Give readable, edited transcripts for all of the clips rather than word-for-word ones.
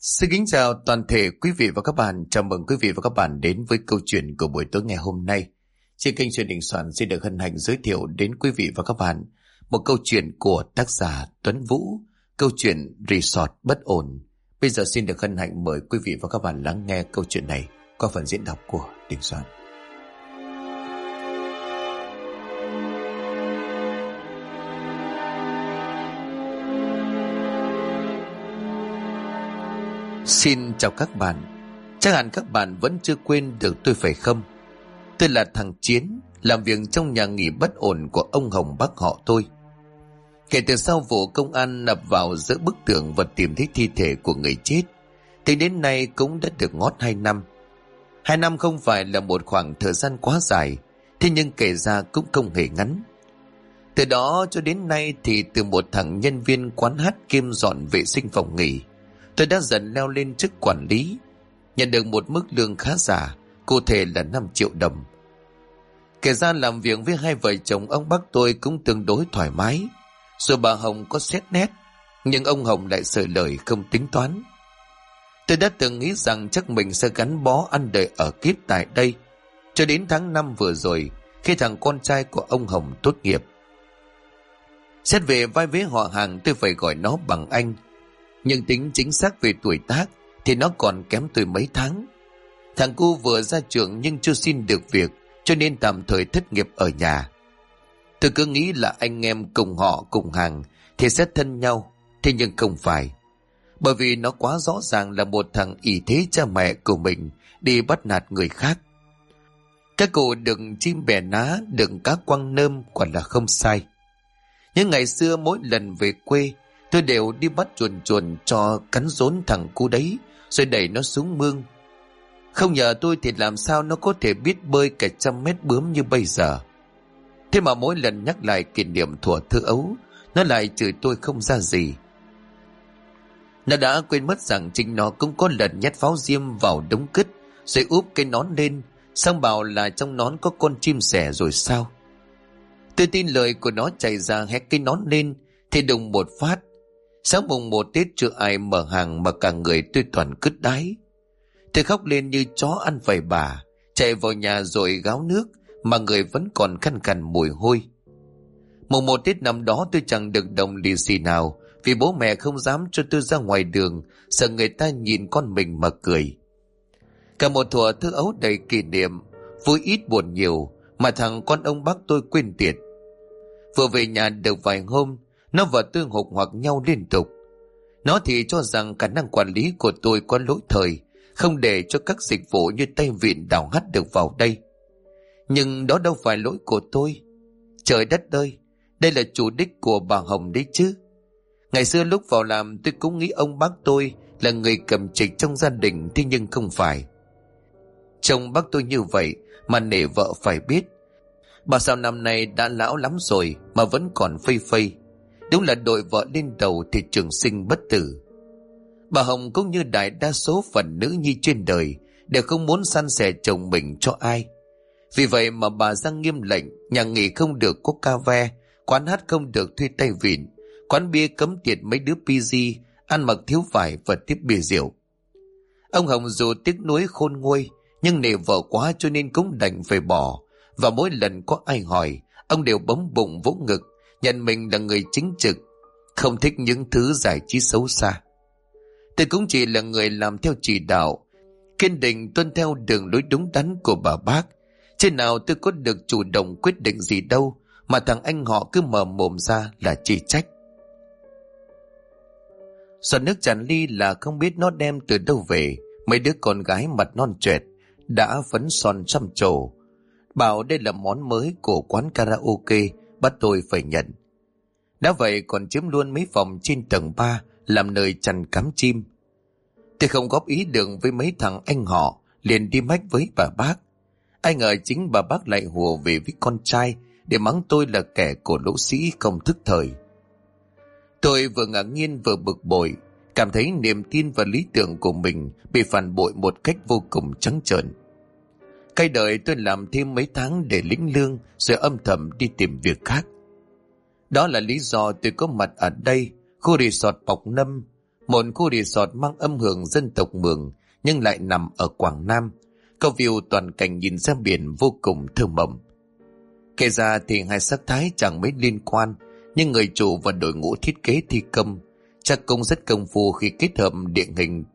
Xin kính chào toàn thể quý vị và các bạn. Chào mừng quý vị và các bạn đến với câu chuyện của buổi tối ngày hôm nay. Trên kênh Chuyện Đình Soạn xin được hân hạnh giới thiệu đến quý vị và các bạn một câu chuyện của tác giả Tuấn Vũ, câu chuyện Resort Bất Ổn. Bây giờ xin được hân hạnh mời quý vị và các bạn lắng nghe câu chuyện này qua phần diễn đọc của Đình Soạn. Xin chào các bạn. Chắc hẳn các bạn vẫn chưa quên được tôi phải không? Tôi là thằng Chiến, làm việc trong nhà nghỉ Bất Ổn của ông Hồng bác họ tôi. Kể từ sau vụ công an ập vào giữa bức tường và tìm thấy thi thể của người chết, thì đến nay cũng đã được ngót 2 năm. 2 năm không phải là một khoảng thời gian quá dài, thế nhưng kể ra cũng không hề ngắn. Từ đó cho đến nay thì từ một thằng nhân viên quán hát kiêm dọn vệ sinh phòng nghỉ, tôi đã dần leo lên chức quản lý, nhận được một mức lương khá giả, cụ thể là 5 triệu đồng. Kể ra làm việc với hai vợ chồng ông bác tôi cũng tương đối thoải mái. Rồi bà Hồng có xét nét, nhưng ông Hồng lại sợi lời không tính toán. Tôi đã từng nghĩ rằng chắc mình sẽ gắn bó ăn đời ở kiếp tại đây, cho đến tháng 5 vừa rồi, khi thằng con trai của ông Hồng tốt nghiệp. Xét về vai vế họ hàng, tôi phải gọi nó bằng anh, nhưng tính chính xác về tuổi tác thì nó còn kém tôi mấy tháng. Thằng cu vừa ra trường nhưng chưa xin được việc, cho nên tạm thời thất nghiệp ở nhà. Tôi cứ nghĩ là anh em cùng họ cùng hàng thì sẽ thân nhau, thế nhưng không phải. Bởi vì nó quá rõ ràng là một thằng ỷ thế cha mẹ của mình đi bắt nạt người khác. Các cụ đừng chim bè ná, đừng cá quăng nơm quả là không sai. Nhưng ngày xưa mỗi lần về quê, tôi đều đi bắt chuồn chuồn cho cắn rốn thằng cu đấy, rồi đẩy nó xuống mương. Không nhờ tôi thì làm sao nó có thể biết bơi cả 100 mét bướm như bây giờ. Thế mà mỗi lần nhắc lại kỷ niệm thuở thơ ấu, nó lại chửi tôi không ra gì. Nó đã quên mất rằng chính nó cũng có lần nhét pháo diêm vào đống cứt, rồi úp cái nón lên, xong bảo là trong nón có con chim sẻ rồi sao. Tôi tin lời của nó, chạy ra hét cái nón lên, thì đùng một phát. Sáng mùng 1 Tết chưa ai mở hàng mà cả người tôi toàn cứt đái. Tôi khóc lên như chó ăn vầy bà, chạy vào nhà rồi gáo nước, mà người vẫn còn khăn khăn mùi hôi. Mùng 1 Tết năm đó tôi chẳng được đồng lì xì nào, vì bố mẹ không dám cho tôi ra ngoài đường, sợ người ta nhìn con mình mà cười. Cả một thuở thơ ấu đầy kỷ niệm, vui ít buồn nhiều, mà thằng con ông bác tôi quên tiệt. Vừa về nhà được vài hôm, nó và tôi hục hoặc nhau liên tục. Nó thì cho rằng khả năng quản lý của tôi có lỗi thời, không để cho các dịch vụ như tay vịn đào hắt được vào đây. Nhưng đó đâu phải lỗi của tôi. Trời đất ơi, đây là chủ đích của bà Hồng đấy chứ. Ngày xưa lúc vào làm tôi cũng nghĩ ông bác tôi là người cầm trịch trong gia đình, thế nhưng không phải. Chồng bác tôi như vậy mà nể vợ phải biết. Bà sao năm nay đã lão lắm rồi mà vẫn còn phây phây. Đúng là đội vợ lên đầu thì trường sinh bất tử. Bà Hồng cũng như đại đa số phận nữ nhi trên đời đều không muốn san sẻ chồng mình cho ai. Vì vậy mà bà ra nghiêm lệnh nhà nghỉ không được có ca ve, quán hát không được thuê tay vịn, quán bia cấm tiệt mấy đứa PG, ăn mặc thiếu vải và tiếp bia rượu. Ông Hồng dù tiếc nuối khôn nguôi, nhưng nể vợ quá cho nên cũng đành phải bỏ. Và mỗi lần có ai hỏi, ông đều bấm bụng vỗ ngực, nhận mình là người chính trực, không thích những thứ giải trí xấu xa. Tôi cũng chỉ là người làm theo chỉ đạo, kiên định tuân theo đường lối đúng đắn của bà bác. Trên nào tôi có được chủ động quyết định gì đâu, mà thằng anh họ cứ mở mồm ra là chỉ trách. Giọt nước tràn ly là không biết nó đem từ đâu về. Mấy đứa con gái mặt non choẹt đã phấn son trăm trổ, bảo đây là món mới của quán karaoke, bắt tôi phải nhận. Đã vậy còn chiếm luôn mấy phòng trên tầng 3 làm nơi chăn cắm chim. Tôi không góp ý đường với mấy thằng anh họ, liền đi mách với bà bác. Ai ngờ chính bà bác lại hùa về với con trai để mắng tôi là kẻ của lỗ sĩ không thức thời. Tôi vừa ngạc nhiên vừa bực bội, cảm thấy niềm tin và lý tưởng của mình bị phản bội một cách vô cùng trắng trợn. Cay đời tôi làm thêm mấy tháng để lĩnh lương, rồi âm thầm đi tìm việc khác. Đó là lý do tôi có mặt ở đây, khu resort Bọc Nâm, Một khu resort mang âm hưởng dân tộc Mường nhưng lại nằm ở Quảng Nam, có view toàn cảnh nhìn ra biển vô cùng thơ mộng. Kể ra thì hai sắc thái chẳng mấy liên quan, nhưng người chủ và đội ngũ thiết kế thi công chắc cũng rất công phu khi kết hợp địa hình.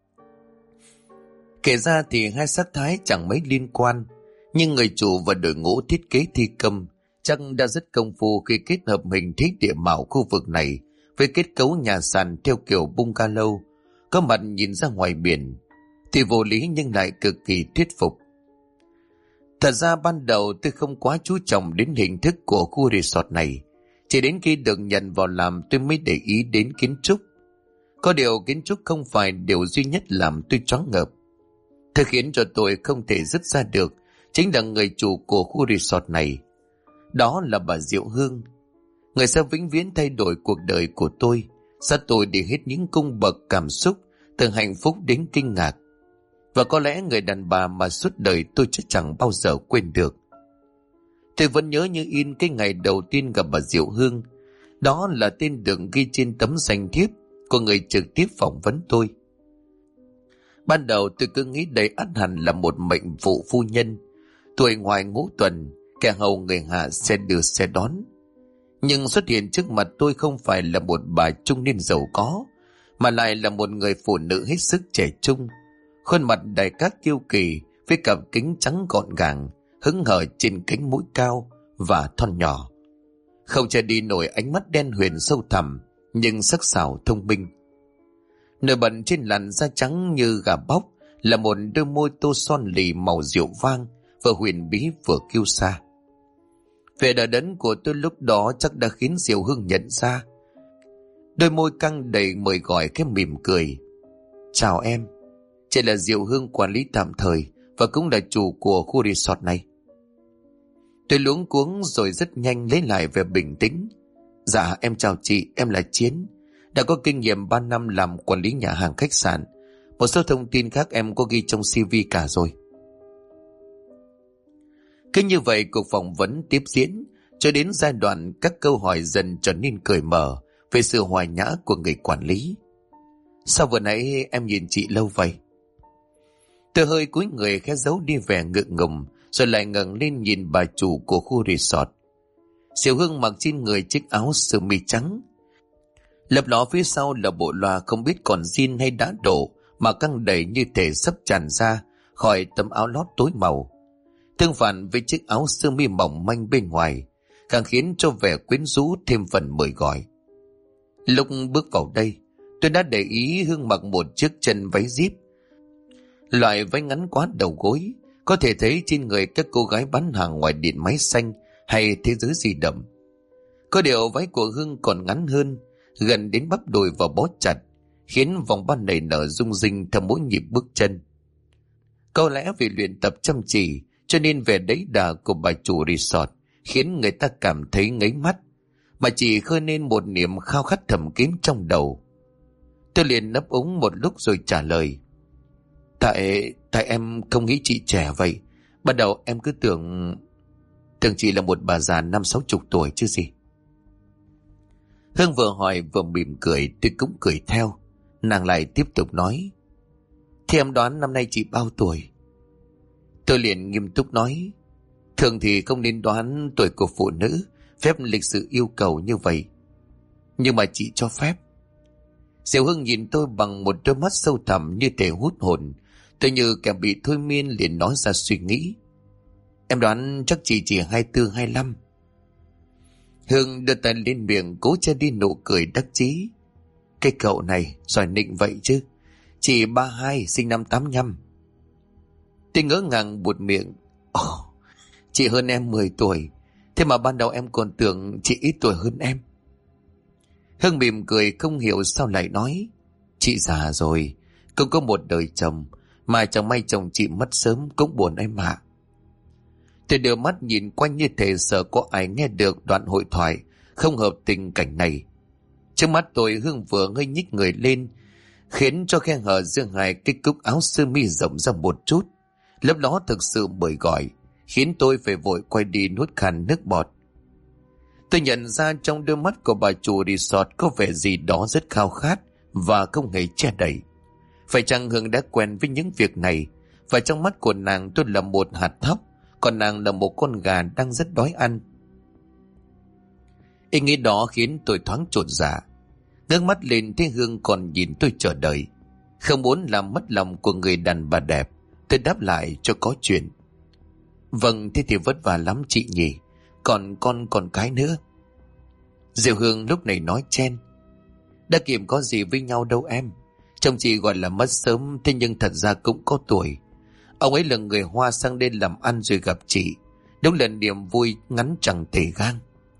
Kể ra thì hai sắc thái chẳng mấy liên quan, nhưng người chủ và đội ngũ thiết kế thi công chắc đã rất công phu khi kết hợp hình thế địa mạo khu vực này với kết cấu nhà sàn theo kiểu bungalow, có mặt nhìn ra ngoài biển, thì vô lý nhưng lại cực kỳ thuyết phục. Thật ra ban đầu tôi không quá chú trọng đến hình thức của khu resort này, chỉ đến khi được nhận vào làm tôi mới để ý đến kiến trúc. Có điều kiến trúc không phải điều duy nhất làm tôi choáng ngợp. Thứ khiến cho tôi không thể dứt ra được chính là người chủ của khu resort này. Đó là bà Diệu Hương. Người sẽ vĩnh viễn thay đổi cuộc đời của tôi, dắt tôi đi hết những cung bậc cảm xúc, từ hạnh phúc đến kinh ngạc. Và có lẽ người đàn bà mà suốt đời tôi chắc chẳng bao giờ quên được. Tôi vẫn nhớ như in cái ngày đầu tiên gặp bà Diệu Hương. Đó là tên được ghi trên tấm danh thiếp của người trực tiếp phỏng vấn tôi. Ban đầu tôi cứ nghĩ đây ắt hẳn là một mệnh phụ phu nhân, tuổi ngoài ngũ tuần, kẻ hầu người hạ xe đưa xe đón. Nhưng xuất hiện trước mặt tôi không phải là một bà trung niên giàu có, mà lại là một người phụ nữ hết sức trẻ trung, khuôn mặt đầy các kiêu kỳ với cặp kính trắng gọn gàng, hững hờ trên cánh mũi cao và thon nhỏ. Không che đi nổi ánh mắt đen huyền sâu thẳm nhưng sắc sảo thông minh. Nổi bật trên làn da trắng như gà bóc là một đôi môi tô son lì màu rượu vang, vừa huyền bí vừa kiêu sa. Vẻ đờ đẫn của tôi lúc đó chắc đã khiến Diệu Hương nhận ra. Đôi môi căng đầy mời gọi khẽ mỉm cười. Chào em, chị là Diệu Hương, quản lý tạm thời và cũng là chủ của khu resort này. Tôi luống cuống rồi rất nhanh lấy lại vẻ bình tĩnh. Dạ em chào chị, em là Chiến, đã có kinh nghiệm 3 năm làm quản lý nhà hàng khách sạn. Một số thông tin khác em có ghi trong CV cả rồi. Cứ như vậy cuộc phỏng vấn tiếp diễn cho đến giai đoạn các câu hỏi dần trở nên cởi mở về sự hòa nhã của người quản lý. Sao vừa nãy em nhìn chị lâu vậy? Tôi hơi cúi người khẽ giấu đi vẻ ngượng ngùng, rồi lại ngẩng lên nhìn bà chủ của khu resort. Diệu Hương mặc trên người chiếc áo sơ mi trắng, lấp ló phía sau là bộ loa không biết còn zin hay đã đổ mà căng đầy như thể sắp tràn ra khỏi tấm áo lót tối màu. Tương phản với chiếc áo sơ mi mỏng manh bên ngoài, càng khiến cho vẻ quyến rũ thêm phần mời gọi. Lúc bước vào đây, tôi đã để ý Hương mặc một chiếc chân váy zip, loại váy ngắn quá đầu gối, có thể thấy trên người các cô gái bán hàng ngoài điện máy xanh hay thế giới di động. Có điều váy của Hương còn ngắn hơn, gần đến bắp đùi và bó chặt, khiến vòng ban này nở rung rinh theo mỗi nhịp bước chân. Có lẽ vì luyện tập chăm chỉ cho nên vẻ đẫy đà của bà chủ resort khiến người ta cảm thấy ngấy mắt, mà chỉ khơi nên một niềm khao khát thầm kín trong đầu. Tôi liền nấp úng một lúc rồi trả lời. Tại em không nghĩ chị trẻ vậy. Ban đầu em cứ tưởng chị là một bà già 50-60 tuổi chứ gì. Hương vừa hỏi vừa mỉm cười, tôi cũng cười theo. Nàng lại tiếp tục nói. Thì em đoán năm nay chị bao tuổi? Tôi liền nghiêm túc nói. Thường thì không nên đoán tuổi của phụ nữ, phép lịch sự yêu cầu như vậy. Nhưng mà chị cho phép. Diệu Hương nhìn tôi bằng một đôi mắt sâu thẳm như thể hút hồn. Tôi như kẻ bị thôi miên liền nói ra suy nghĩ. Em đoán chắc chị chỉ 24-25. Hương đưa tay lên miệng cố che đi nụ cười đắc chí. Cái cậu này giỏi nịnh vậy chứ. Chị 32, sinh năm 85. Tôi ngỡ ngàng buột miệng. Chị hơn em 10 tuổi. Thế mà ban đầu em còn tưởng chị ít tuổi hơn em. Hương mỉm cười không hiểu sao lại nói. Chị già rồi, cũng có một đời chồng, mà chẳng may chồng chị mất sớm cũng buồn em ạ. Tôi đưa mắt nhìn quanh như thể sợ có ai nghe được đoạn hội thoại không hợp tình cảnh này. Trước mắt tôi Hương vừa ngây nhích người lên, khiến cho khe hở giữa hai cái cúc áo sơ mi rộng ra một chút. Lớp đó thực sự mời gọi, khiến tôi phải vội quay đi nuốt khàn nước bọt. Tôi nhận ra trong đôi mắt của bà chủ resort có vẻ gì đó rất khao khát và không hề che đậy. Phải chăng Hương đã quen với những việc này, và trong mắt của nàng tôi là một hạt thóc, còn nàng là một con gà đang rất đói ăn. Ý nghĩ đó khiến tôi thoáng chột dạ. Ngước mắt lên thấy Hương còn nhìn tôi chờ đợi. Không muốn làm mất lòng của người đàn bà đẹp, tôi đáp lại cho có chuyện. Vâng, thế thì vất vả lắm chị nhỉ. Còn con cái nữa. Diệu Hương lúc này nói chen: đã kìm có gì với nhau đâu em. Chồng chị gọi là mất sớm, thế nhưng thật ra cũng có tuổi. Ông ấy là người Hoa sang đây làm ăn rồi gặp chị. Đúng là niềm vui ngắn chẳng thể gang.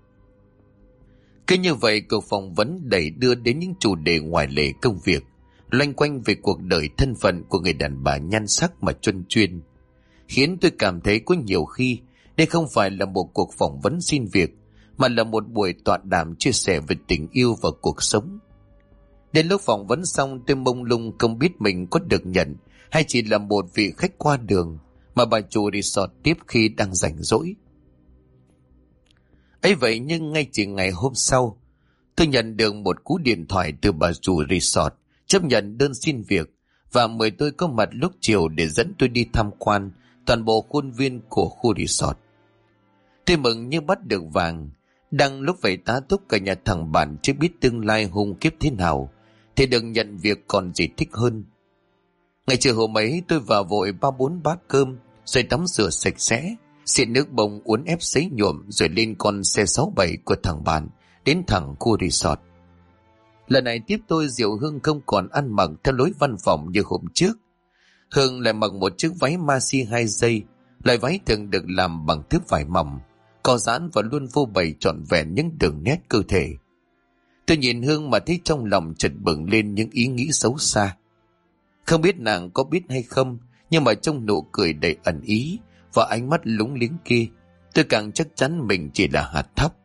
Cứ như vậy cuộc phỏng vấn đẩy đưa đến những chủ đề ngoài lề công việc, loanh quanh về cuộc đời thân phận của người đàn bà nhan sắc mà chuyên chuyên, khiến tôi cảm thấy có nhiều khi đây không phải là một cuộc phỏng vấn xin việc, mà là một buổi tọa đàm chia sẻ về tình yêu và cuộc sống. Đến lúc phỏng vấn xong, tôi mông lung không biết mình có được nhận hay chỉ là một vị khách qua đường mà bà chủ resort tiếp khi đang rảnh rỗi. Ấy vậy nhưng ngay chỉ ngày hôm sau, tôi nhận được một cú điện thoại từ bà chủ resort chấp nhận đơn xin việc và mời tôi có mặt lúc chiều để dẫn tôi đi tham quan toàn bộ khuôn viên của khu resort. Tôi mừng như bắt được vàng. Đang lúc phải tá túc cả nhà thằng bạn chưa biết tương lai hung kiếp thế nào, thì được nhận việc còn gì thích hơn. Ngày chiều hôm ấy tôi vào vội 3-4 bát cơm, rồi tắm rửa sạch sẽ, xịt nước bông uốn ép sấy nhuộm, rồi lên con xe 67 của thằng bạn đến thẳng khu resort. Lần này tiếp tôi Diệu Hương không còn ăn mặc theo lối văn phòng như hôm trước. Hương lại mặc một chiếc váy maxi 2 dây, loại váy thường được làm bằng thước vải mỏng, co giãn và luôn phô bày trọn vẹn những đường nét cơ thể. Tôi nhìn Hương mà thấy trong lòng chợt bừng lên những ý nghĩ xấu xa. Không biết nàng có biết hay không, nhưng mà trong nụ cười đầy ẩn ý và ánh mắt lúng liếng kia, tôi càng chắc chắn mình chỉ là hạt thóc.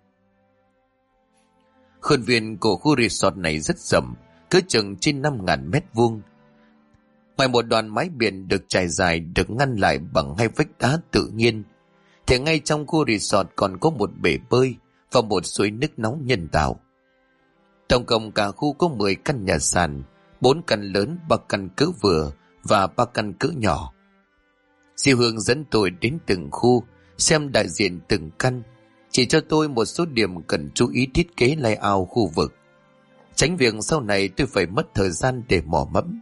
Khuôn viên của khu resort này rất rộng, cỡ chừng trên 5.000 mét vuông. Ngoài một đoạn mái biển được trải dài được ngăn lại bằng 2 vách đá tự nhiên, thì ngay trong khu resort còn có một bể bơi và một suối nước nóng nhân tạo. Tổng cộng cả khu có 10 căn nhà sàn, 4 căn lớn, 3 căn cỡ vừa và 3 căn cỡ nhỏ. Diệu Hương dẫn tôi đến từng khu, xem đại diện từng căn, chỉ cho tôi một số điểm cần chú ý thiết kế layout khu vực, tránh việc sau này tôi phải mất thời gian để mò mẫm.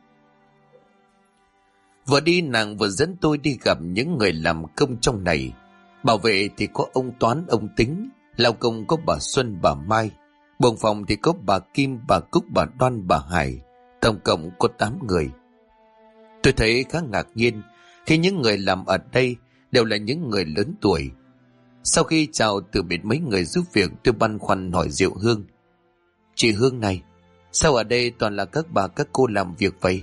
Vừa đi nàng vừa dẫn tôi đi gặp những người làm công trong này. Bảo vệ thì có ông Toán, ông Tính, lao công có bà Xuân, bà Mai, buồng phòng thì có bà Kim, bà Cúc, bà Đoan, bà Hải, tổng cộng có 8 người. Tôi thấy khá ngạc nhiên khi những người làm ở đây đều là những người lớn tuổi. Sau khi chào từ biệt mấy người giúp việc, tôi băn khoăn hỏi Diệu Hương: chị Hương này, sao ở đây toàn là các bà các cô làm việc vậy?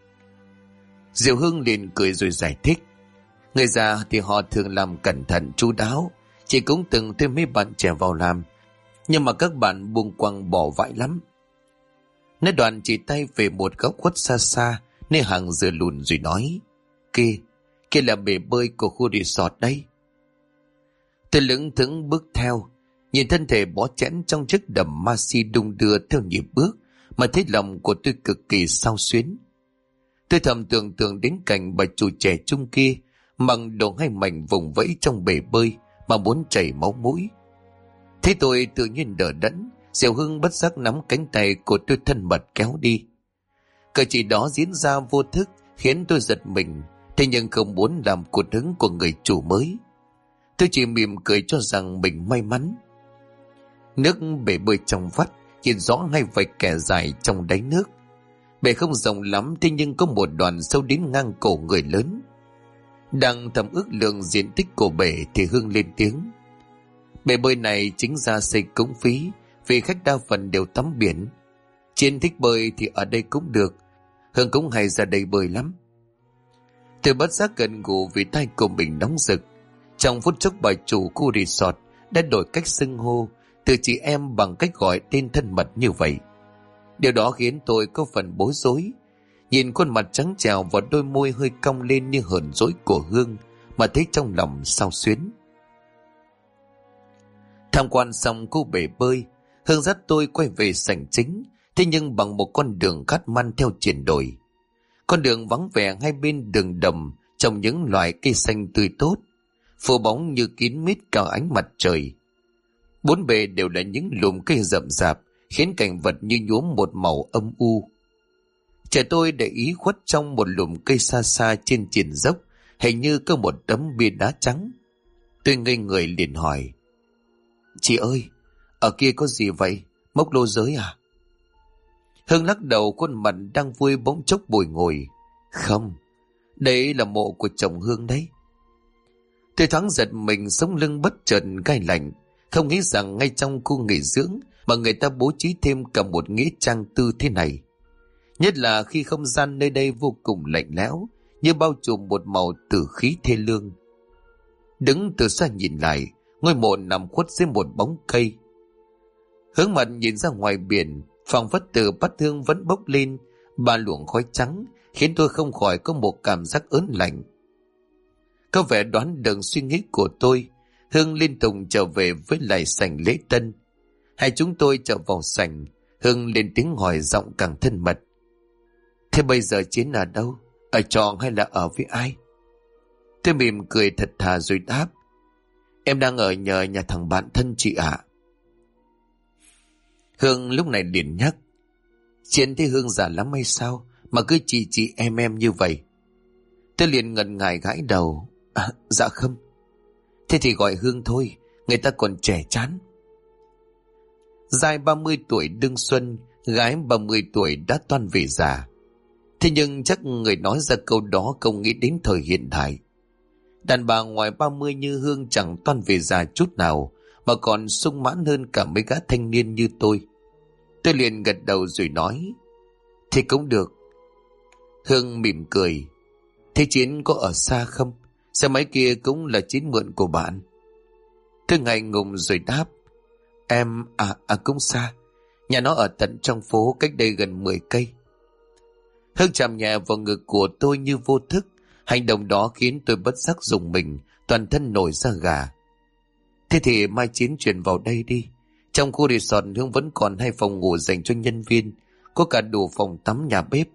Diệu Hương liền cười rồi giải thích: người già thì họ thường làm cẩn thận chu đáo, chị cũng từng thuê mấy bạn trẻ vào làm, nhưng mà các bạn buông quăng bỏ vãi lắm. Nói đoạn chỉ tay về một góc khuất xa xa nơi hàng dừa lùn rồi nói: kia là bể bơi của khu resort đấy. Tôi lững thững bước theo, nhìn thân thể bó chẽn trong chiếc đầm maxi đung đưa theo nhịp bước mà thấy lòng của tôi cực kỳ xao xuyến. Tôi thầm tưởng tượng đến cảnh bà chủ trẻ trung kia mặc đồ hay mảnh vùng vẫy trong bể bơi mà muốn chảy máu mũi. Thế tôi tự nhiên đờ đẫn, Diệu Hương bất giác nắm cánh tay của tôi thân mật kéo đi. Cử chỉ đó diễn ra vô thức khiến tôi giật mình, thế nhưng không muốn làm cụt hứng của người chủ mới. Tôi chỉ mỉm cười cho rằng mình may mắn. Nước bể bơi trong vắt, nhìn rõ ngay vạch kẻ dài trong đáy nước. Bể không rộng lắm, thế nhưng có một đoạn sâu đến ngang cổ người lớn. Đang thầm ước lượng diện tích của bể thì Hương lên tiếng: bể bơi này chính ra xây cống phí, vì khách đa phần đều tắm biển. Trên thích bơi thì ở đây cũng được, Hương cũng hay ra đây bơi lắm. Tôi bất giác gần gù vì tay của mình nóng rực. Trong phút chốc bà chủ khu resort đã đổi cách xưng hô từ chị em bằng cách gọi tên thân mật như vậy. Điều đó khiến tôi có phần bối rối. Nhìn khuôn mặt trắng trẻo và đôi môi hơi cong lên như hờn dỗi của Hương mà thấy trong lòng xao xuyến. Tham quan xong khu bể bơi, Hương dắt tôi quay về sảnh chính, Thế nhưng bằng một con đường cát man theo chuyển đổi. Con đường vắng vẻ hai bên đường đầm trồng những loại cây xanh tươi tốt, phủ bóng như kín mít cao ánh mặt trời. Bốn bề đều là những lùm cây rậm rạp, khiến cảnh vật như nhuốm một màu âm u. Trẻ tôi để ý khuất trong một lùm cây xa xa trên triền dốc, hình như có một tấm bia đá trắng. Tôi ngây người liền hỏi: "Chị ơi, ở kia có gì vậy? Mốc lô giới à?" Hương lắc đầu, khuôn mặt đang vui bỗng chốc bồi ngồi: "Không, đấy là mộ của chồng Hương đấy." Tôi thoáng giật mình, sống lưng bất chợt gai lạnh, không nghĩ rằng ngay trong khu nghỉ dưỡng mà người ta bố trí thêm cả một nghĩa trang tư thế này. Nhất là khi không gian nơi đây vô cùng lạnh lẽo, như bao trùm một màu tử khí thê lương. Đứng từ xa nhìn lại, ngôi mộ nằm khuất dưới một bóng cây. Hướng mặt nhìn ra ngoài biển, phảng phất từ bát hương vẫn bốc lên ba luồng khói trắng, khiến tôi không khỏi có một cảm giác ớn lạnh. Có vẻ đoán được suy nghĩ của tôi, Hương liên tục trở về với lại sảnh lễ tân. Hai chúng tôi trở vào sảnh, Hương lên tiếng hỏi giọng càng thân mật: "Thế bây giờ Chiến ở đâu? Ở trọ hay là ở với ai?" Tôi mỉm cười thật thà rồi đáp: "Em đang ở nhờ nhà thằng bạn thân chị ạ." Hương lúc này liền nhắc: "Chiến thấy Hương già lắm hay sao mà cứ chị em như vậy?" Tôi liền ngần ngại gãi đầu: Dạ không." "Thế thì gọi Hương thôi, người ta còn trẻ chán." Giai 30 tuổi đương xuân, gái 30 tuổi đã toan về già. Thế nhưng chắc người nói ra câu đó không nghĩ đến thời hiện đại. Đàn bà ngoài 30 như Hương chẳng toan về già chút nào, mà còn sung mãn hơn cả mấy gã thanh niên như tôi. Tôi liền gật đầu rồi nói: "Thì cũng được." Hương mỉm cười: "Thế Chiến có ở xa không? Xe máy kia cũng là Chiến mượn của bạn." Tôi ngại ngùng rồi đáp: Em cũng xa. Nhà nó ở tận trong phố, cách đây gần 10 cây." Hương chạm nhẹ vào ngực của tôi như vô thức. Hành động đó khiến tôi bất giác rùng mình, toàn thân nổi da gà. "Thế thì mai Chiến chuyển vào đây đi. Trong khu resort Hương vẫn còn 2 phòng ngủ dành cho nhân viên, có cả đủ phòng tắm, nhà bếp."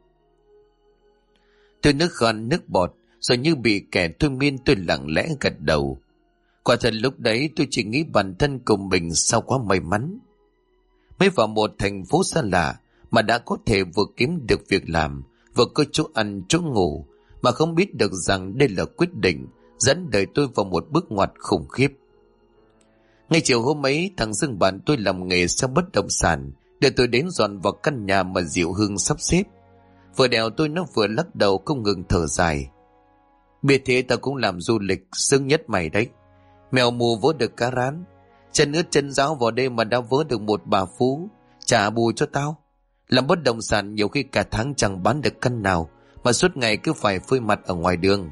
Tôi nước gan nước bọt, rồi như bị kẻ thôi miên tôi lặng lẽ gật đầu. Quả thật lúc đấy tôi chỉ nghĩ bản thân cùng mình sao quá may mắn. Mới vào một thành phố xa lạ mà đã có thể vừa kiếm được việc làm, vừa có chỗ ăn chỗ ngủ, mà không biết được rằng đây là quyết định dẫn đời tôi vào một bước ngoặt khủng khiếp. Ngay chiều hôm ấy, thằng Dương bạn tôi làm nghề sale bất động sản đưa tôi đến dọn vào căn nhà mà Diệu Hương sắp xếp. Vừa đèo tôi nó vừa lắc đầu không ngừng thở dài: "Biết thế tao cũng làm du lịch, xứng nhất mày đấy. Mèo mù vớ được cá rán, chân ướt chân ráo vào đây mà đã vớ được một bà phú, trả bù cho tao. Làm bất động sản nhiều khi cả tháng chẳng bán được căn nào, mà suốt ngày cứ phải phơi mặt ở ngoài đường."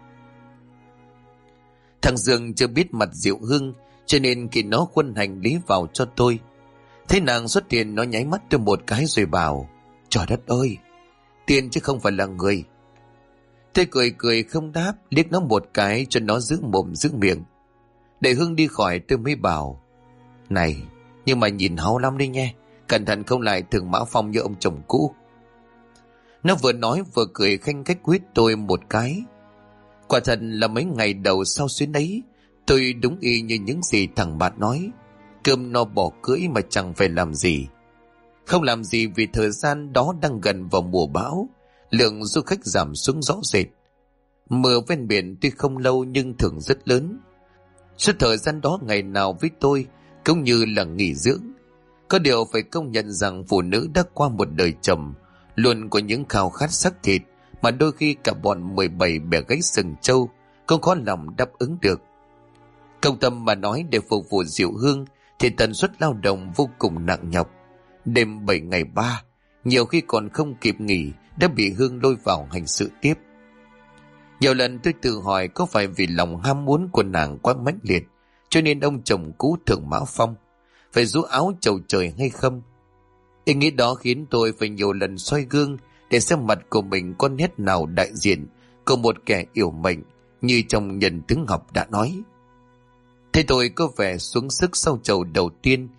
Thằng Dương chưa biết mặt Diệu Hương, cho nên khi nó khuân hành lý vào cho tôi, thấy nàng xuất hiện, nó nháy mắt tôi một cái rồi bảo: "Trời đất ơi, tiền chứ không phải là người." Tôi cười không đáp, liếc nó một cái cho nó giữ mồm giữ miệng. Để Hương đi khỏi tôi mới bảo: "Này, nhưng mà nhìn háu lắm đi nghe, cẩn thận không lại thường Mã Phong như ông chồng cũ." Nó vừa nói vừa cười khanh khách quýt tôi một cái. Quả thật là mấy ngày đầu sau chuyến ấy, tôi đúng y như những gì thằng bạn nói: cơm no bỏ cưỡi mà chẳng phải làm gì. Không làm gì vì thời gian đó đang gần vào mùa bão, lượng du khách giảm xuống rõ rệt. Mưa ven biển tuy không lâu nhưng thường rất lớn. Suốt thời gian đó ngày nào với tôi cũng như là nghỉ dưỡng. Có điều phải công nhận rằng phụ nữ đã qua một đời chồng luôn có những khao khát xác thịt mà đôi khi cả bọn 17 bẻ gãy sừng trâu cũng khó lòng đáp ứng được. Công tâm mà nói, để phục vụ Diệu Hương thì tần suất lao động vô cùng nặng nhọc. Đêm 7 ngày 3, nhiều khi còn không kịp nghỉ đã bị Hương lôi vào hành sự tiếp. Nhiều lần tôi tự hỏi có phải vì lòng ham muốn của nàng quá mãnh liệt cho nên ông chồng cũ Thường Mã Phong phải rũ áo chầu trời hay không. Ý nghĩ đó khiến tôi phải nhiều lần soi gương để xem mặt của mình có nét nào đại diện của một kẻ yểu mệnh như trong Nhân Tướng Học đã nói. Thế tôi có vẻ xuống sức sau chầu đầu tiên,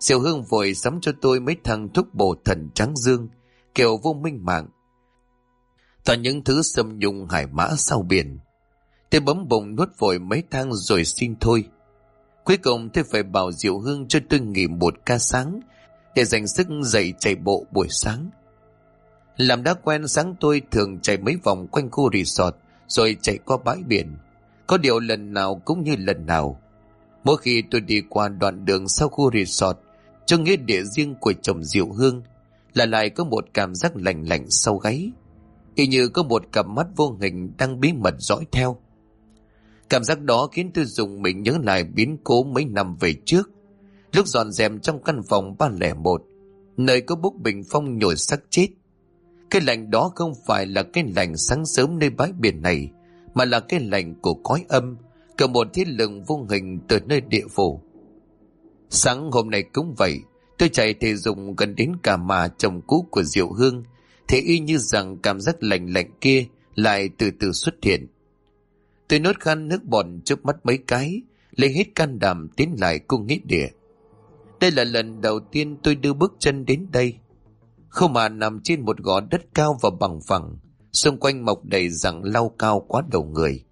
Diệu Hương vội sắm cho tôi mấy thằng thuốc bổ thần trắng dương, kiểu vô minh mạng. Toàn những thứ xâm nhung hải mã sau biển. Tôi bấm bụng nuốt vội mấy thang rồi xin thôi. Cuối cùng tôi phải bảo Diệu Hương cho tôi nghỉ một ca sáng để dành sức dậy chạy bộ buổi sáng. Làm đã quen, sáng tôi thường chạy mấy vòng quanh khu resort rồi chạy qua bãi biển. Có điều lần nào cũng như lần nào, mỗi khi tôi đi qua đoạn đường sau khu resort cho nghĩa địa riêng của chồng Diệu Hương là lại có một cảm giác lạnh lạnh sau gáy, y như có một cặp mắt vô hình đang bí mật dõi theo. Cảm giác đó khiến tôi dùng mình nhớ lại biến cố mấy năm về trước, lúc dọn dẹp trong căn phòng 301, nơi có bức bình phong nhồi xác chết. Cái lạnh đó không phải là cái lạnh sáng sớm nơi bãi biển này, mà là cái lạnh của cõi âm, cả một thiết lực vô hình từ nơi địa phủ. Sáng hôm nay cũng vậy, tôi chạy thể dục gần đến cả mà chồng cũ của Diệu Hương, thì y như rằng cảm giác lạnh lạnh kia lại từ từ xuất hiện. Tôi nuốt khăn nước bọt chớp mắt mấy cái, lấy hết can đảm tiến lại cung nghĩa địa. Đây là lần đầu tiên tôi đưa bước chân đến đây. Không mà nằm trên một gò đất cao và bằng phẳng, xung quanh mọc đầy rặng lau cao quá đầu người.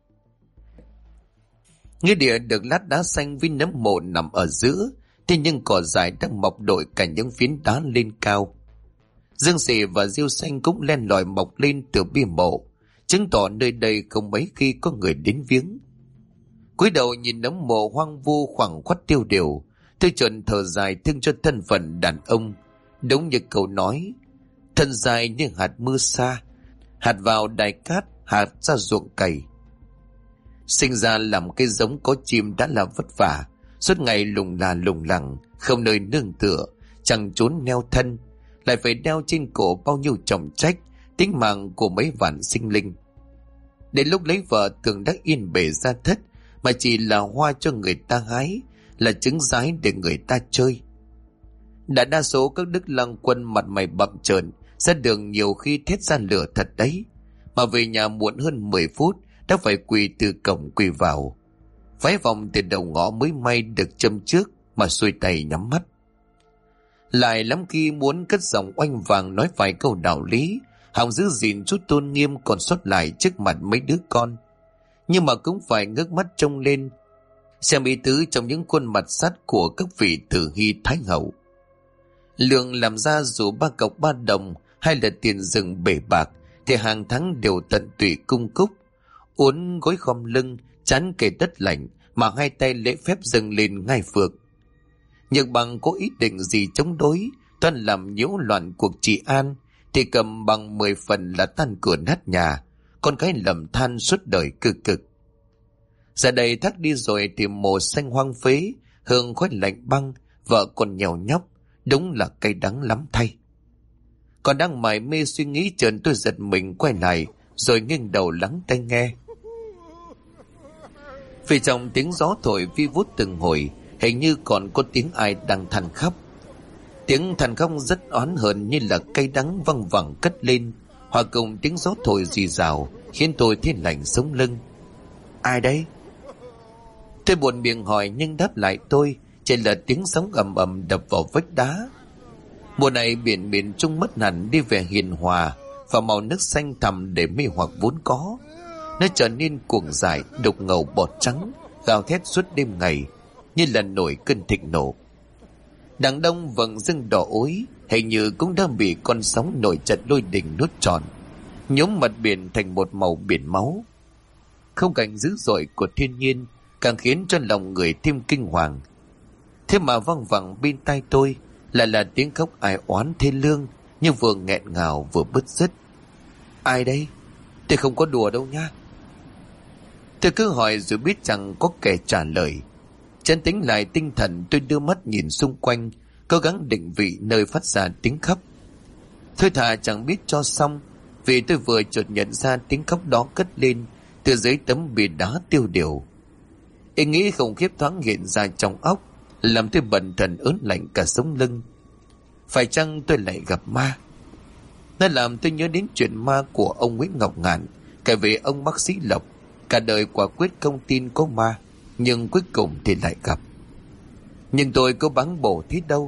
Nghĩa địa được lát đá xanh với nấm mộ nằm ở giữa, thế nhưng cỏ dại đang mọc đội cả những phiến đá lên cao. Dương xì và diêu xanh cũng len lỏi mọc lên từ bia mộ, chứng tỏ nơi đây không mấy khi có người đến viếng. Cúi đầu nhìn nấm mộ hoang vu khoảng khoắt tiêu điều, tôi chợt thở dài thương cho thân phận đàn ông. Đúng như câu nói, thân dài như hạt mưa xa, hạt vào đài cát, hạt ra ruộng cày. Sinh ra làm cây giống có chim đã là vất vả, suốt ngày lùng lẳng, không nơi nương tựa, chẳng trốn neo thân, lại phải đeo trên cổ bao nhiêu trọng trách, tính mạng của mấy vạn sinh linh. Đến lúc lấy vợ tưởng đã yên bề ra thất, mà chỉ là hoa cho người ta hái, là trứng rái để người ta chơi. Đã đa số các đức lang quân mặt mày bặm trợn, ra đường nhiều khi thét ra lửa thật đấy, mà về nhà muộn hơn 10 phút đã phải quỳ từ cổng quỳ vào. Vái vòng từ đầu ngõ mới may được châm trước mà xuôi tay nhắm mắt. Lại lắm khi muốn cất giọng oanh vàng nói vài câu đạo lý, hòng giữ gìn chút tôn nghiêm còn sót lại trước mặt mấy đứa con, nhưng mà cũng phải ngước mắt trông lên, xem ý tứ trong những khuôn mặt sắt của các vị tử hy thái hậu. Lượng làm ra dù 3 cọc 3 đồng hay là tiền rừng bể bạc thì hàng tháng đều tận tụy cung cúc, uốn gối khom lưng, chán kề đất lạnh mà hai tay lễ phép dâng lên ngai phượng. Nhược Bằng có ý định gì chống đối, toan làm nhiễu loạn cuộc trị an, thì cầm bằng 10 phần là tan cửa nát nhà, con cái lầm than suốt đời cực cực. Giờ đây Thác đi rồi thì mồ xanh hoang phế, hương khói lạnh băng, vợ còn nhèo nhóc, đúng là cay đắng lắm thay. Còn đang mải mê suy nghĩ chợt tôi giật mình quay lại, rồi nghiêng đầu lắng tai nghe. Phía trong tiếng gió thổi vi vút từng hồi, hình như còn có tiếng ai đang than khóc. Tiếng than khóc rất oán hờn như là cay đắng văng vẳng cất lên, hòa cùng tiếng gió thổi rì rào, khiến tôi thấy lạnh sống lưng. Ai đấy? Tôi buồn miệng hỏi, nhưng đáp lại tôi chỉ là tiếng sóng ầm ầm đập vào vách đá. Mùa này biển miền Trung mất hẳn đi vẻ hiền hòa, và màu nước xanh thẳm để mê hoặc vốn có, nó trở nên cuồng dại, đục ngầu bọt trắng, gào thét suốt đêm ngày như là nổi cơn thịnh nộ. Đằng đông vầng dưng đỏ ối, hình như cũng đang bị con sóng nổi chật lôi đình nuốt trọn, nhúng mặt biển thành một màu biển máu. Không cảnh dữ dội của thiên nhiên càng khiến cho lòng người thêm kinh hoàng. Thế mà văng vẳng bên tai tôi là tiếng khóc ai oán thê lương, như vừa nghẹn ngào vừa bứt rứt. Ai đây? Tôi không có đùa đâu nha. Tôi cứ hỏi rồi biết chẳng có kẻ trả lời. Chân tính lại tinh thần, tôi đưa mắt nhìn xung quanh, cố gắng định vị nơi phát ra tiếng khóc. Thôi thà chẳng biết cho xong, vì tôi vừa chợt nhận ra tiếng khóc đó cất lên từ dưới tấm bia đá tiêu điều. Ý nghĩ khủng khiếp thoáng hiện ra trong óc, làm tôi bần thần ớn lạnh cả sống lưng. Phải chăng tôi lại gặp ma? Nó làm tôi nhớ đến chuyện ma của ông Nguyễn Ngọc Ngạn, kể về ông bác sĩ Lộc, cả đời quả quyết không tin có ma, nhưng cuối cùng thì lại gặp. Nhưng tôi có báng bổ thế đâu,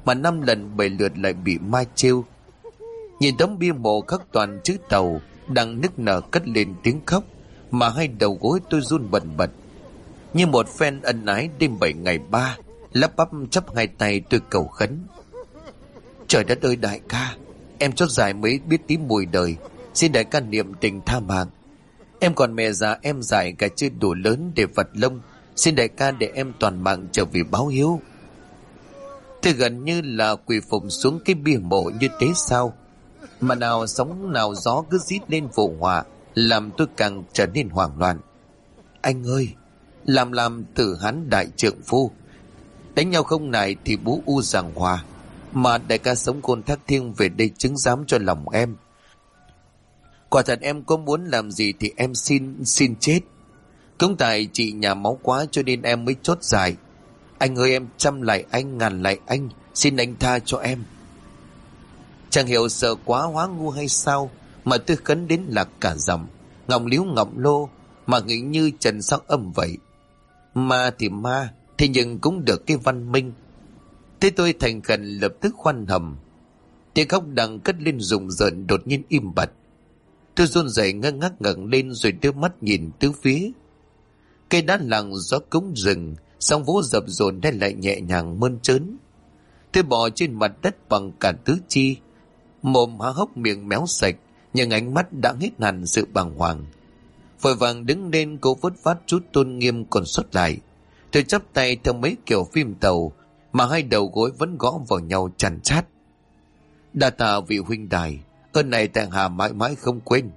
mà 5 lần 7 lượt lại bị ma trêu. Nhìn tấm bia mộ khắc toàn chữ Tàu đang nức nở cất lên tiếng khóc, mà hai đầu gối tôi run bần bật. Như một phen ân ái đêm 7 ngày 3, lắp bắp chắp hai tay tôi cầu khấn: Trời đất ơi đại ca, em chót dài mới biết tí mùi đời, xin đại ca niệm tình tha mạng. Em còn mẹ già em dại cả chưa đủ lớn để vật lông, xin đại ca để em toàn mạng trở về báo hiếu. Tôi gần như là quỳ phục xuống cái bia mộ như thế sao, mà nào sóng nào gió cứ rít lên vụ họa, làm tôi càng trở nên hoảng loạn. Anh ơi, làm tử hán đại trượng phu, đánh nhau không nài thì bú u giảng hòa, mà đại ca sống côn thác thiêng về đây chứng giám cho lòng em. Quả thật em có muốn làm gì thì em xin chết. Cũng tại chị nhà máu quá cho nên em mới chốt dài. Anh ơi, em trăm lại anh, ngàn lại anh, xin anh tha cho em. Chẳng hiểu sợ quá hóa ngu hay sao mà tôi khấn đến lạc cả giọng, ngọng líu ngọng lô, mà nghĩ như trần sắc âm vậy. Ma thì ma, thế nhưng cũng được cái văn minh. Thế tôi thành khẩn lập tức khoan hầm. Tiếng khóc đang cất lên rùng rợn đột nhiên im bặt. Tôi run rẩy ngơ ngác ngẩng lên rồi đưa mắt nhìn tứ phía. Cây đá lặng gió cúng rừng, sóng vỗ dập dồn đây lại nhẹ nhàng mơn trớn. Tôi bò trên mặt đất bằng cả tứ chi, mồm há hốc miệng méo sạch, nhưng ánh mắt đã hết hẳn sự bàng hoàng. Vội vàng đứng lên cố vớt vát chút tôn nghiêm còn sót lại. Tôi chắp tay theo mấy kiểu phim Tàu, mà hai đầu gối vẫn gõ vào nhau chằn chát. Đa tạ vị huynh đài, ơn này tại hạ mãi mãi không quên.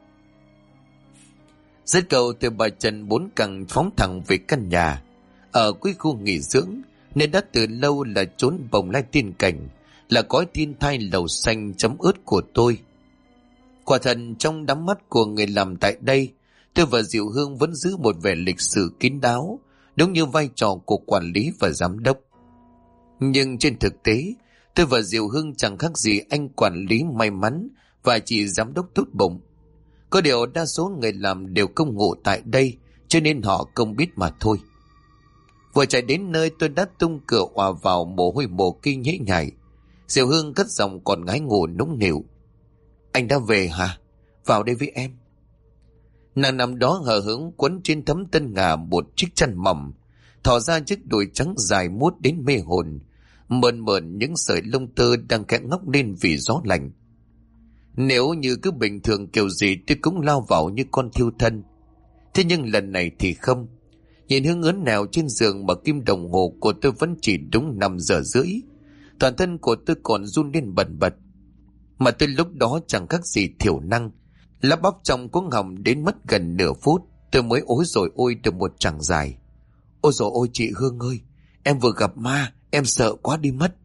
Dứt câu tôi bà chân 4 cẳng phóng thẳng về căn nhà ở cuối khu nghỉ dưỡng, nên đã từ lâu là trốn bồng lai tiên cảnh, là cõi thiên thai lầu xanh chấm ướt của tôi. Quả thật trong đám mắt của người làm tại đây, tôi và Diệu Hương vẫn giữ một vẻ lịch sự kín đáo, đúng như vai trò của quản lý và giám đốc. Nhưng trên thực tế, tôi và Diệu Hương chẳng khác gì anh quản lý may mắn và chị giám đốc tốt bụng. Có điều đa số người làm đều công ngụ tại đây, cho nên họ không biết mà thôi. Vừa chạy đến nơi tôi đã tung cửa òa vào mồ hôi mồ kinh nhễ nhại. Diệu Hương cất giọng còn ngái ngủ nũng nịu: Anh đã về hả? Vào đây với em. Nàng nằm đó hờ hững quấn trên thấm tân ngà một chiếc chăn mỏng, thò ra chiếc đùi trắng dài muốt đến mê hồn, mờn mờn những sợi lông tơ đang khẽ ngóc lên vì gió lạnh. Nếu như cứ bình thường kiểu gì tôi cũng lao vào như con thiêu thân. Thế nhưng lần này thì không. Nhìn Hương ướn nào trên giường mà kim đồng hồ của tôi vẫn chỉ đúng 5 giờ rưỡi. Toàn thân của tôi còn run lên bần bật. Mà tôi lúc đó chẳng khác gì thiểu năng, lắp bắp trong cuống họng đến mất gần nửa phút, tôi mới ối rồi ôi được một tràng dài. Ôi dồi ôi chị Hương ơi, em vừa gặp ma, em sợ quá đi mất.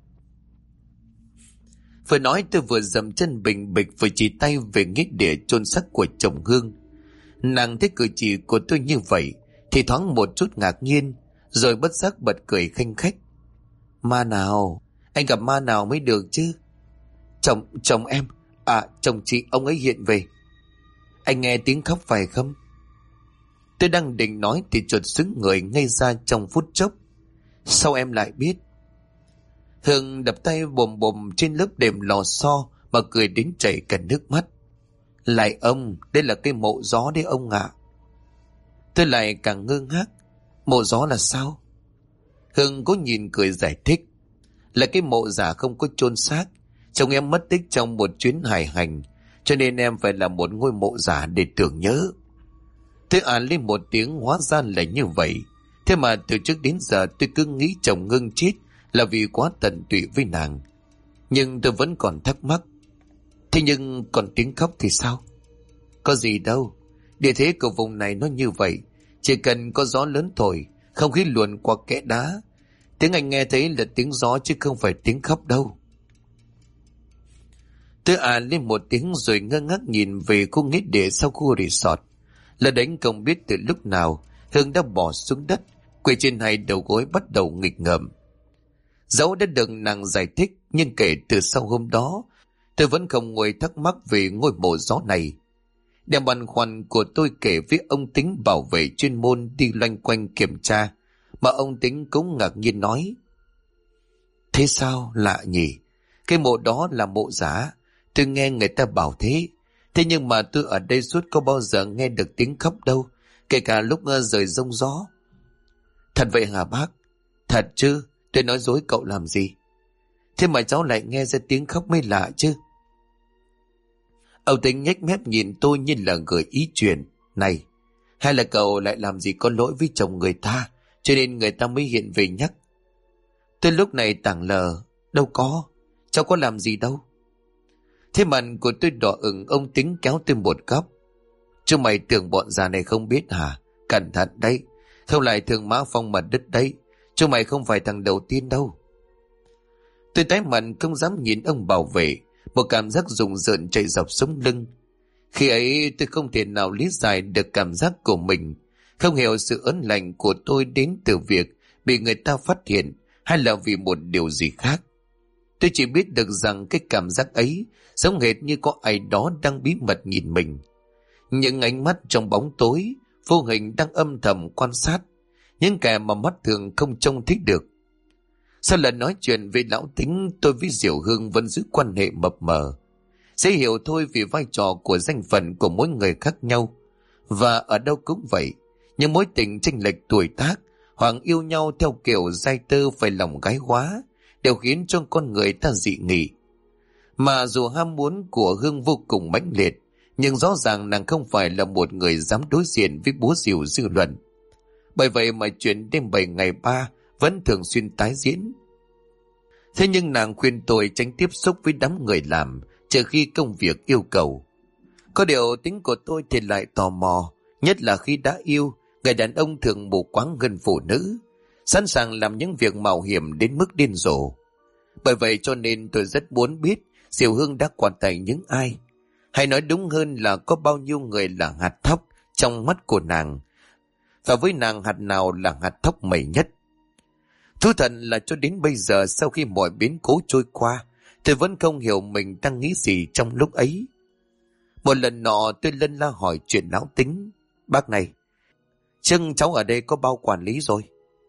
Vừa nói tôi vừa dầm chân bình bịch, vừa chỉ tay về nghĩa địa chôn xác của chồng Hương. Nàng thấy cử chỉ của tôi như vậy thì thoáng một chút ngạc nhiên, rồi bất giác bật cười khanh khách. Ma nào? Anh gặp ma nào mới được chứ? Chồng em, chồng chị, ông ấy hiện về. Anh nghe tiếng khóc phải không? Tôi đang định nói thì chợt sững người ngây ra trong phút chốc. Sao em lại biết? Hương đập tay bồm bồm trên lớp đệm lò xo mà cười đến chảy cả nước mắt. Lại ông, đây là cây mộ gió đấy ông ạ. Tôi lại càng ngơ ngác. Mộ gió là sao? Hương có nhìn cười giải thích. Là cái mộ giả không có chôn xác. Chồng em mất tích trong một chuyến hải hành, cho nên em phải làm một ngôi mộ giả để tưởng nhớ. Tôi lên một tiếng, hóa ra là như vậy. Thế mà từ trước đến giờ tôi cứ nghĩ chồng Ngưng chết là vì quá tận tụy với nàng. Nhưng tôi vẫn còn thắc mắc. Thế nhưng còn tiếng khóc thì sao? Có gì đâu. Địa thế của vùng này nó như vậy. Chỉ cần có gió lớn thổi, không khí luồn qua kẽ đá, tiếng anh nghe thấy là tiếng gió chứ không phải tiếng khóc đâu. Tôi lên một tiếng rồi ngơ ngác nhìn về khu nghĩa địa sau khu resort. Là đánh không biết từ lúc nào Hương đã bỏ xuống đất, quỳ trên hai đầu gối bắt đầu nghịch ngợm. Dẫu đã được nàng giải thích, nhưng kể từ sau hôm đó tôi vẫn không nguôi thắc mắc về ngôi mộ gió này. Đem băn khoăn của tôi kể với ông Tính bảo vệ chuyên môn đi loanh quanh kiểm tra, mà ông Tính cũng ngạc nhiên nói: Thế sao lạ nhỉ? Cái mộ đó là mộ giả. Tôi nghe người ta bảo thế. Thế nhưng mà tôi ở đây suốt có bao giờ nghe được tiếng khóc đâu. Kể cả lúc rời giông gió. Thật vậy hả bác? Thật chứ, tôi nói dối cậu làm gì? Thế mà cháu lại nghe ra tiếng khóc mới lạ chứ. Ông Tính nhếch mép nhìn tôi như là gợi ý chuyện. Này, hay là cậu lại làm gì có lỗi với chồng người ta, cho nên người ta mới hiện về nhắc? Tôi lúc này tảng lờ. Đâu có, cháu có làm gì đâu. Thế mặt của tôi đỏ ửng, ông Tính kéo tôi một góc. Chứ mày tưởng bọn già này không biết hả? Cẩn thận đấy, không lại thường mã phong mặt đất đấy. Chứ mày không phải thằng đầu tiên đâu. Tôi tái mặt không dám nhìn ông bảo vệ. Một cảm giác rùng rợn chạy dọc sống lưng. Khi ấy tôi không thể nào lý giải được cảm giác của mình. Không hiểu sự ớn lạnh của tôi đến từ việc bị người ta phát hiện, hay là vì một điều gì khác. Tôi chỉ biết được rằng cái cảm giác ấy giống hệt như có ai đó đang bí mật nhìn mình. Những ánh mắt trong bóng tối vô hình đang âm thầm quan sát, những kẻ mà mắt thường không trông thấy được. Sau lần nói chuyện với lão Tính, tôi với Diệu Hương vẫn giữ quan hệ mập mờ. Dễ hiểu thôi, vì vai trò của danh phận của mỗi người khác nhau. Và ở đâu cũng vậy, những mối tình chênh lệch tuổi tác hoặc yêu nhau theo kiểu giai tơ phải lòng gái hóa đều khiến cho con người ta dị nghị. Mà dù ham muốn của Hương vô cùng mãnh liệt, nhưng rõ ràng nàng không phải là một người dám đối diện với búa rìu dư luận. Bởi vậy mà chuyện đêm 7 ngày 3 vẫn thường xuyên tái diễn. Thế nhưng nàng khuyên tôi tránh tiếp xúc với đám người làm, trừ khi công việc yêu cầu. Có điều tính của tôi thì lại tò mò, nhất là khi đã yêu, người đàn ông thường mù quáng hơn phụ nữ, sẵn sàng làm những việc mạo hiểm đến mức điên rồ. Bởi vậy cho nên tôi rất muốn biết Diệu Hương đã qua tay những ai, hay nói đúng hơn là có bao nhiêu người là hạt thóc trong mắt của nàng, và với nàng hạt nào là hạt thóc mẩy nhất. Thú thật là cho đến bây giờ, sau khi mọi biến cố trôi qua, tôi vẫn không hiểu mình đang nghĩ gì trong lúc ấy. Một lần nọ tôi lân la hỏi chuyện lão Tính. Bác này, chưng cháu ở đây có bao quản lý rồi?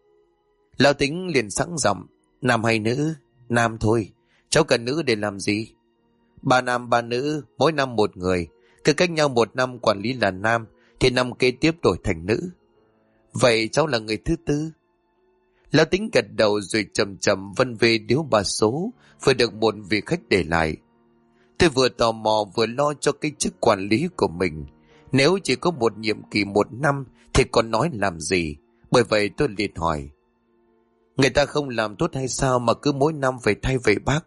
Lão Tính liền sẵn giọng. Nam hay nữ? Nam thôi, cháu cần nữ để làm gì? 3 nam 3 nữ, mỗi năm một người. Cứ cách nhau 1 năm quản lý là nam, thì năm kế tiếp đổi thành nữ. Vậy cháu là người thứ tư? Lão Tính gật đầu rồi chậm chậm vân về điếu bà số vừa được một vị khách để lại. Tôi vừa tò mò vừa lo cho cái chức quản lý của mình. Nếu chỉ có một nhiệm kỳ 1 năm thì còn nói làm gì? Bởi vậy tôi liền hỏi. Người ta không làm tốt hay sao mà cứ mỗi năm phải thay vậy bác?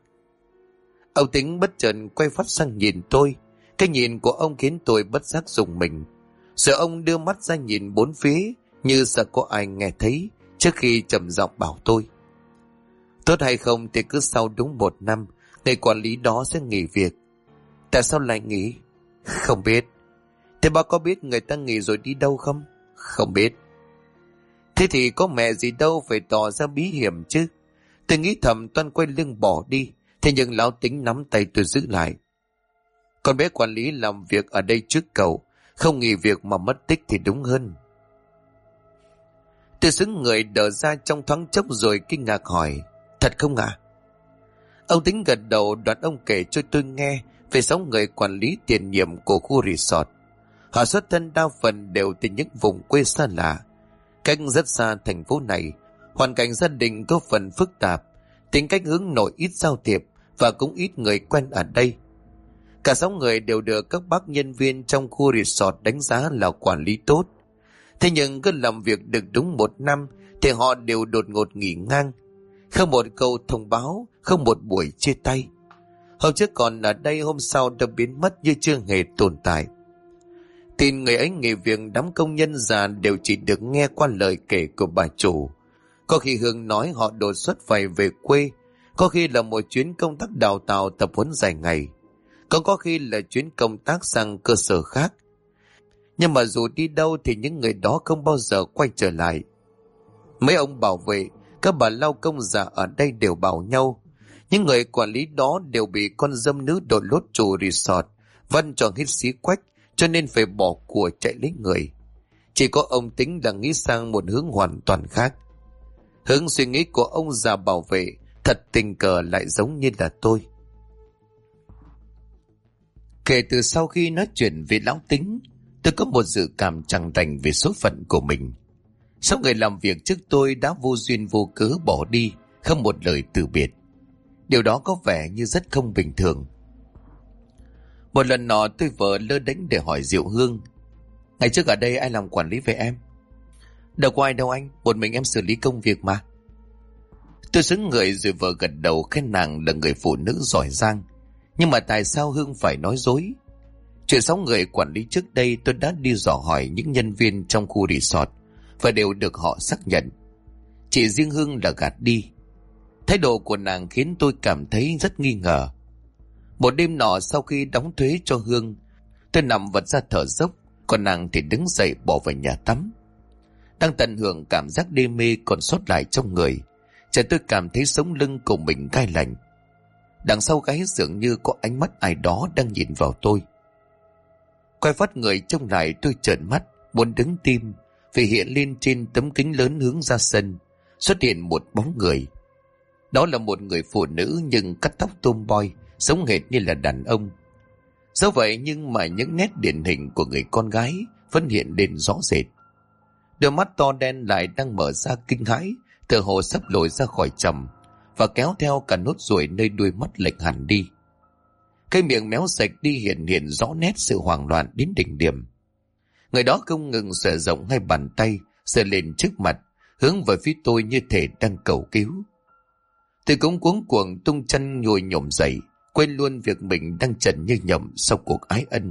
Ông Tính bất chợt quay phát sang nhìn tôi. Cái nhìn của ông khiến tôi bất giác rùng mình. Rồi ông đưa mắt ra nhìn bốn phía như sợ có ai nghe thấy, trước khi trầm giọng bảo tôi. Tốt hay không thì cứ sau đúng 1 năm, người quản lý đó sẽ nghỉ việc. Tại sao lại nghỉ? Không biết. Thế bác có biết người ta nghỉ rồi đi đâu không? Không biết. Thế thì có mẹ gì đâu phải tỏ ra bí hiểm chứ. Tôi nghĩ thầm toan quay lưng bỏ đi, thế nhưng lão Tính nắm tay tôi giữ lại. Con bé quản lý làm việc ở đây trước cậu, không nghỉ việc mà mất tích thì đúng hơn. Tôi xứng người đờ ra trong thoáng chốc rồi kinh ngạc hỏi. Thật không ạ? Ông Tính gật đầu. Đoạn ông kể cho tôi nghe về 6 người quản lý tiền nhiệm của khu resort. Họ xuất thân đa phần đều từ những vùng quê xa lạ, cách rất xa thành phố này. Hoàn cảnh gia đình có phần phức tạp, tính cách hướng nội, ít giao thiệp và cũng ít người quen ở đây. Cả 6 người đều được các bác nhân viên trong khu resort đánh giá là quản lý tốt. Thế nhưng cứ làm việc được đúng 1 năm thì họ đều đột ngột nghỉ ngang. Không một câu thông báo, không một buổi chia tay. Hôm trước còn ở đây, hôm sau đã biến mất như chưa hề tồn tại. Tin người ấy nghỉ việc, đám công nhân già đều chỉ được nghe qua lời kể của bà chủ. Có khi Hương nói họ đột xuất phải về quê, có khi là một chuyến công tác đào tạo tập huấn dài ngày, còn có khi là chuyến công tác sang cơ sở khác. Nhưng mà dù đi đâu thì những người đó không bao giờ quay trở lại. Mấy ông bảo vệ, các bà lao công già ở đây đều bảo nhau, những người quản lý đó đều bị con dâm nữ đội lốt chủ resort văn cho hít xí quách, cho nên phải bỏ của chạy lấy người. Chỉ có ông Tính là nghĩ sang một hướng hoàn toàn khác. Hướng suy nghĩ của ông già bảo vệ Thật tình cờ lại giống như là tôi. Kể từ sau khi nói chuyện với lão Tính, tôi có một dự cảm chẳng đành về số phận của mình. Số người làm việc trước tôi đã vô duyên vô cớ bỏ đi, không một lời từ biệt. Điều đó có vẻ như rất không bình thường. Một lần nọ tôi vợ lơ đễnh để hỏi Diệu Hương: ngày trước ở đây ai làm quản lý về em? Đâu có ai đâu anh, một mình em xử lý công việc mà. Tôi xứng người rồi vợ gật đầu khen nàng là người phụ nữ giỏi giang. Nhưng mà tại sao Hương phải nói dối? Chuyện 6 người quản lý trước đây tôi đã đi dò hỏi những nhân viên trong khu resort và đều được họ xác nhận. Chỉ riêng Hương là gạt đi. Thái độ của nàng khiến tôi cảm thấy rất nghi ngờ. Một đêm nọ sau khi đóng thuế cho Hương, tôi nằm vật ra thở dốc, còn nàng thì đứng dậy bỏ vào nhà tắm. Đang tận hưởng cảm giác đê mê còn sót lại trong người, chợt tôi cảm thấy sống lưng của mình gai lạnh. Đằng sau gáy dường như có ánh mắt ai đó đang nhìn vào tôi. Quay phát người trông lại, tôi trợn mắt muốn đứng tim, vì hiện lên trên tấm kính lớn hướng ra sân xuất hiện một bóng người. Đó là một người phụ nữ nhưng cắt tóc tomboy, sống hệt như là đàn ông. Dẫu vậy nhưng mà những nét điển hình của người con gái vẫn hiện lên rõ rệt. Đôi mắt to đen lại đang mở ra kinh hãi, tựa hồ sắp lồi ra khỏi tròng, và kéo theo cả nốt ruồi nơi đuôi mắt lệch hẳn đi. Cái miệng méo sạch đi hiện rõ nét sự hoảng loạn đến đỉnh điểm. Người đó không ngừng xòe rộng hai bàn tay giơ lên trước mặt, hướng về phía tôi như thể đang cầu cứu. Tôi cũng cuống cuồng tung chân nhồi nhổm dậy, quên luôn việc mình đang trần như nhộng sau cuộc ái ân.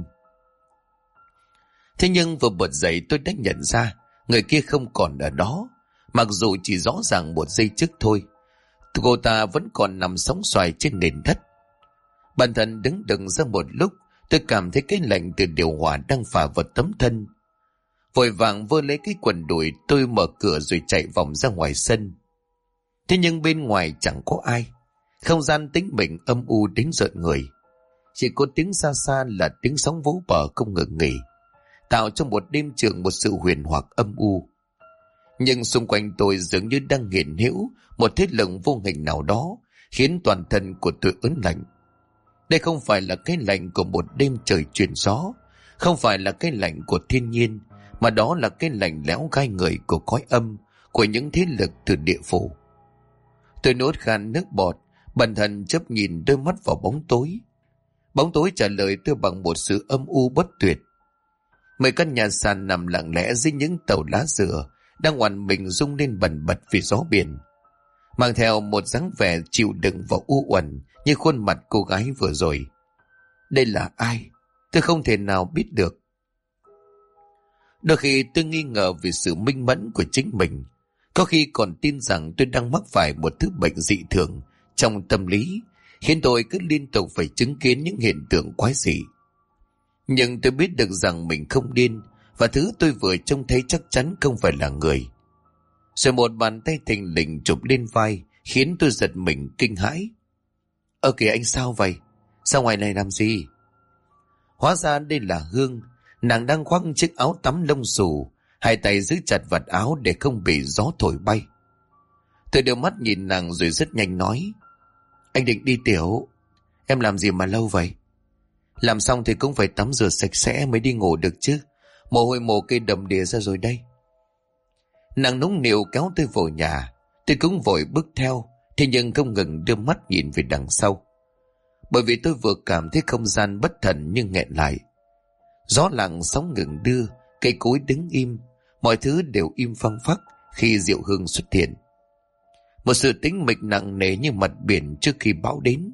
Thế nhưng vừa bật dậy tôi đã nhận ra người kia không còn ở đó, mặc dù chỉ rõ ràng một giây trước thôi. Cô ta vẫn còn nằm sóng xoài trên nền đất. Bản thân đứng đựng ra một lúc, tôi cảm thấy cái lạnh từ điều hòa đang phả vào tấm thân. Vội vàng vơ lấy cái quần đùi, tôi mở cửa rồi chạy vòng ra ngoài sân. Thế nhưng bên ngoài chẳng có ai. Không gian tĩnh mịch âm u đến rợn người. Chỉ có tiếng xa xa là tiếng sóng vỗ bờ không ngừng nghỉ, tạo cho một đêm trường một sự huyền hoặc âm u. Nhưng xung quanh tôi dường như đang hiện hữu một thế lực vô hình nào đó, khiến toàn thân của tôi ớn lạnh. Đây không phải là cái lạnh của một đêm trời chuyển gió, không phải là cái lạnh của thiên nhiên, mà đó là cái lạnh lẽo gai người của cõi âm, của những thế lực từ địa phủ. Tôi nuốt khan nước bọt, bần thần chớp nhìn đôi mắt vào bóng tối. Bóng tối trả lời tôi bằng một sự âm u bất tuyệt. Mấy căn nhà sàn nằm lặng lẽ dưới những tàu lá dừa đang oằn mình rung lên bần bật vì gió biển, mang theo một dáng vẻ chịu đựng và u uẩn như khuôn mặt cô gái vừa rồi. Đây là ai? Tôi không thể nào biết được. Đôi khi tôi nghi ngờ về sự minh mẫn của chính mình, có khi còn tin rằng tôi đang mắc phải một thứ bệnh dị thường trong tâm lý, khiến tôi cứ liên tục phải chứng kiến những hiện tượng quái dị. Nhưng tôi biết được rằng mình không điên, và thứ tôi vừa trông thấy chắc chắn không phải là người. Rồi một bàn tay thình lình chụp lên vai, khiến tôi giật mình kinh hãi. Kìa anh, sao vậy? Sao ngoài này làm gì? Hóa ra đây là Hương. Nàng đang khoác chiếc áo tắm lông xù, hai tay giữ chặt vạt áo để không bị gió thổi bay. Tôi đưa mắt nhìn nàng rồi rất nhanh nói: anh định đi tiểu? Em làm gì mà lâu vậy? Làm xong thì cũng phải tắm rửa sạch sẽ mới đi ngủ được chứ. Mồ hôi mồ kê đầm đìa ra rồi đây. Nàng nũng nịu kéo tôi vào nhà. Tôi cũng vội bước theo, thế nhưng không ngừng đưa mắt nhìn về đằng sau. Bởi vì tôi vừa cảm thấy không gian bất thần nhưng nghẹn lại. Gió lặng sóng ngừng đưa, cây cối đứng im, mọi thứ đều im phăng phắc khi Diệu Hương xuất hiện. Một sự tĩnh mịch nặng nề như mặt biển trước khi bão đến.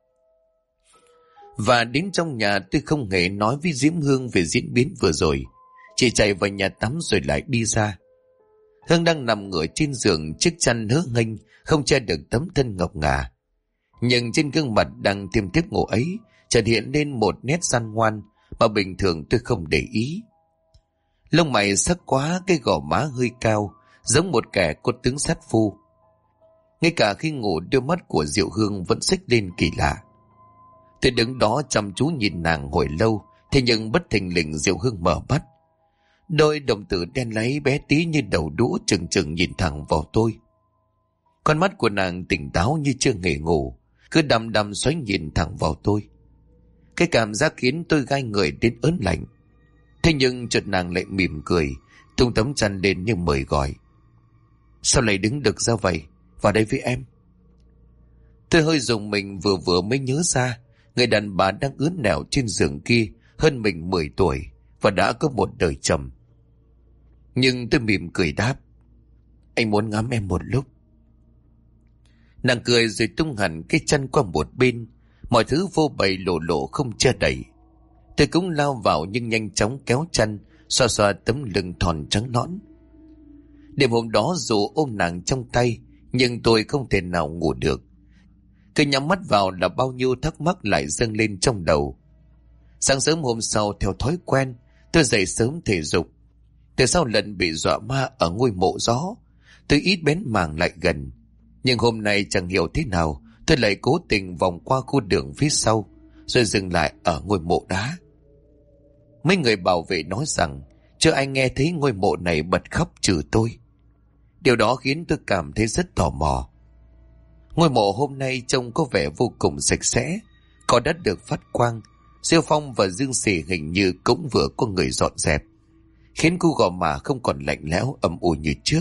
Và đến trong nhà tôi không hề nói với Diễm Hương về diễn biến vừa rồi, chỉ chạy vào nhà tắm rồi lại đi ra. Hương đang nằm ngửa trên giường, chiếc chăn hớ nghênh không che được tấm thân ngọc ngà. Nhưng trên gương mặt đang tiêm tiếp ngủ ấy chợt hiện lên một nét gian ngoan mà bình thường tôi không để ý. Lông mày sắc quá, cái gò má hơi cao, giống một kẻ có tướng sát phu. Ngay cả khi ngủ, đôi mắt của Diệu Hương vẫn xích lên kỳ lạ. Tôi đứng đó chăm chú nhìn nàng hồi lâu, thế nhưng bất thình lình Diệu Hương mở mắt. Đôi đồng tử đen láy bé tí như đầu đũa trừng trừng nhìn thẳng vào tôi. Con mắt của nàng tỉnh táo như chưa hề ngủ, cứ đăm đăm xoáy nhìn thẳng vào tôi. Cái cảm giác khiến tôi gai người đến ớn lạnh. Thế nhưng chợt nàng lại mỉm cười, tung tấm chăn lên như mời gọi. Sao lại đứng được ra vậy? Vào đây với em. Tôi hơi rùng mình, vừa vừa mới nhớ ra người đàn bà đang ướn nẻo trên giường kia hơn mình 10 tuổi và đã có một đời chồng. Nhưng tôi mỉm cười đáp, anh muốn ngắm em một lúc. Nàng cười rồi tung hẳn cái chân qua một bên, mọi thứ vô bày lộ lộ không che đậy. Tôi cũng lao vào nhưng nhanh chóng kéo chân, xoa xoa tấm lưng thon trắng nõn. Đêm hôm đó dù ôm nàng trong tay, nhưng tôi không thể nào ngủ được. Cứ nhắm mắt vào là bao nhiêu thắc mắc lại dâng lên trong đầu. Sáng sớm hôm sau, theo thói quen, tôi dậy sớm thể dục. Từ sau lần bị dọa ma ở ngôi mộ gió, tôi ít bén mảng lại gần. Nhưng hôm nay chẳng hiểu thế nào, tôi lại cố tình vòng qua khu đường phía sau, rồi dừng lại ở ngôi mộ đá. Mấy người bảo vệ nói rằng chưa ai nghe thấy ngôi mộ này bật khóc trừ tôi. Điều đó khiến tôi cảm thấy rất tò mò. Ngôi mộ hôm nay trông có vẻ vô cùng sạch sẽ, có đất được phát quang, rêu phong và dương xỉ hình như cũng vừa có người dọn dẹp, khiến khu gò mả không còn lạnh lẽo âm u như trước.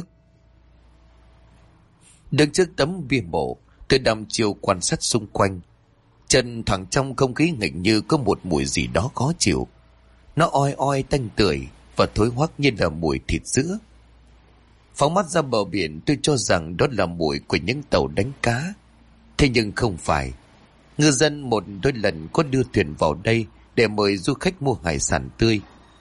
Đứng trước tấm bia mộ, tôi đăm chiều quan sát xung quanh. Chân thoảng trong không khí hình như có một mùi gì đó khó chịu. Nó oi oi tanh tưởi và thối hoắc như là mùi thịt sữa. Phóng mắt ra bờ biển, tôi cho rằng đó là mùi của những tàu đánh cá. Thế nhưng không phải. Ngư dân một đôi lần có đưa thuyền vào đây để mời du khách mua hải sản tươi.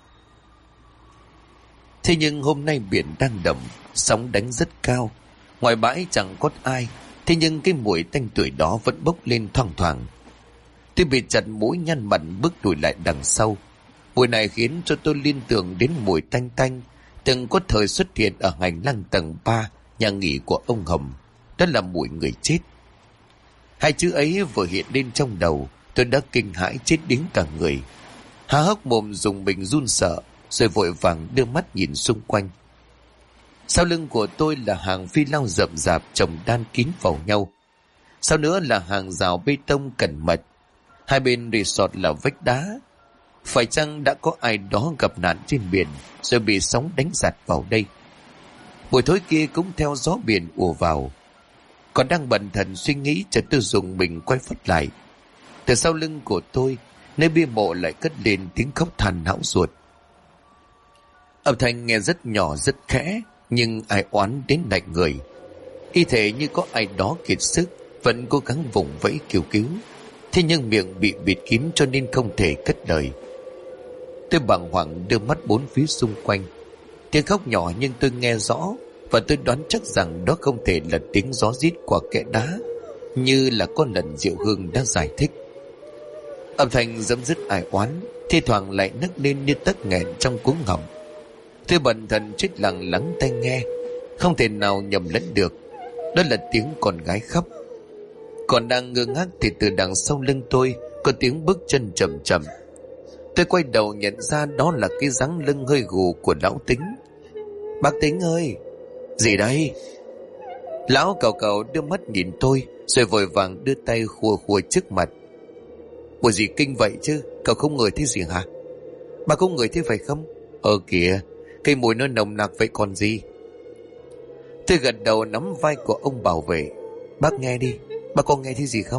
Thế nhưng hôm nay biển đang đậm, sóng đánh rất cao. Ngoài bãi chẳng có ai, thế nhưng cái mùi tanh tưởi đó vẫn bốc lên thoang thoảng. Tôi bị chặt mũi nhăn mặt bước lùi lại đằng sau. Mùi này khiến cho tôi liên tưởng đến mùi tanh tanh từng có thời xuất hiện ở hành lang tầng 3 nhà nghỉ của ông Hồng. Đó là mùi người chết. Hai chữ ấy vừa hiện lên trong đầu, tôi đã kinh hãi chết đến cả người. Há hốc mồm dùng mình run sợ, rồi vội vàng đưa mắt nhìn xung quanh. Sau lưng của tôi là hàng phi lao rậm rạp chồng đan kín vào nhau. Sau nữa là hàng rào bê tông cẩn mật. Hai bên resort là vách đá. Phải chăng đã có ai đó gặp nạn trên biển rồi bị sóng đánh giạt vào đây? Mùi thối kia cũng theo gió biển ùa vào. Còn đang bận thần suy nghĩ, chợt tôi dùng mình quay phắt lại. Từ sau lưng của tôi, nơi bia mộ lại cất lên tiếng khóc than hão ruột. Âm thanh nghe rất nhỏ rất khẽ, nhưng ai oán đến lạnh người. Y thể như có ai đó kiệt sức, vẫn cố gắng vùng vẫy kêu cứu. Thế nhưng miệng bị bịt kín cho nên không thể cất lời. Tôi bàng hoàng đưa mắt bốn phía xung quanh. Tiếng khóc nhỏ nhưng tôi nghe rõ, và tôi đoán chắc rằng đó không thể là tiếng gió rít qua kẽ đá, như là con lần Diệu Hương đã giải thích. Âm thanh dẫm dứt ai oán, thi thoảng lại nấc lên như tắc nghẹn trong cuống họng. Tôi bần thần chết lặng lắng tai nghe, không thể nào nhầm lẫn được. Đó là tiếng con gái khóc. Còn đang ngơ ngác thì từ đằng sau lưng tôi có tiếng bước chân chậm chậm. Tôi quay đầu nhận ra đó là cái dáng lưng hơi gù của lão Tính. Bác Tính ơi! Gì đây? Lão càu càu đưa mắt nhìn tôi, rồi vội vàng đưa tay khua khua trước mặt. Bộ gì kinh vậy chứ? Cậu không ngửi thấy gì hả? Bà không ngửi thấy phải không? Kìa, cái mùi nó nồng nặc vậy còn gì? Tôi gật đầu nắm vai của ông bảo vệ. Bác nghe đi, bác có nghe thấy gì không?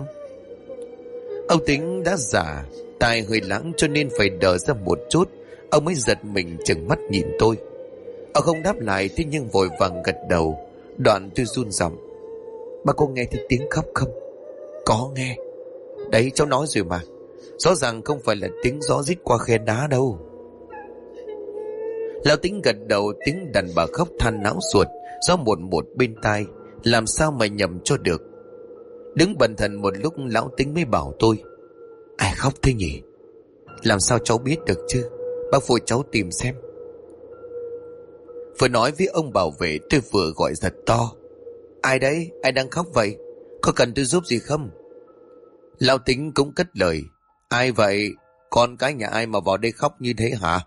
Ông Tính đã già, tai hơi lãng cho nên phải đờ ra một chút. Ông mới giật mình chừng mắt nhìn tôi. Ông không đáp lại, thế nhưng vội vàng gật đầu. Đoạn tôi run giọng. Bác có nghe thấy tiếng khóc không? Có nghe. Đấy, cháu nói rồi mà. Rõ ràng không phải là tiếng gió rít qua khe đá đâu. Lão Tính gật đầu. Tiếng đàn bà khóc than não ruột, gió một bên tai, làm sao mà nhầm cho được. Đứng bần thần một lúc, lão Tính mới bảo tôi. Ai khóc thế nhỉ? Làm sao cháu biết được chứ? Bác phụ cháu tìm xem. Vừa nói với ông bảo vệ, tôi vừa gọi giật to. Ai đấy? Ai đang khóc vậy? Có cần tôi giúp gì không? Lão Tính cũng cất lời. Ai vậy? Con cái nhà ai mà vào đây khóc như thế hả?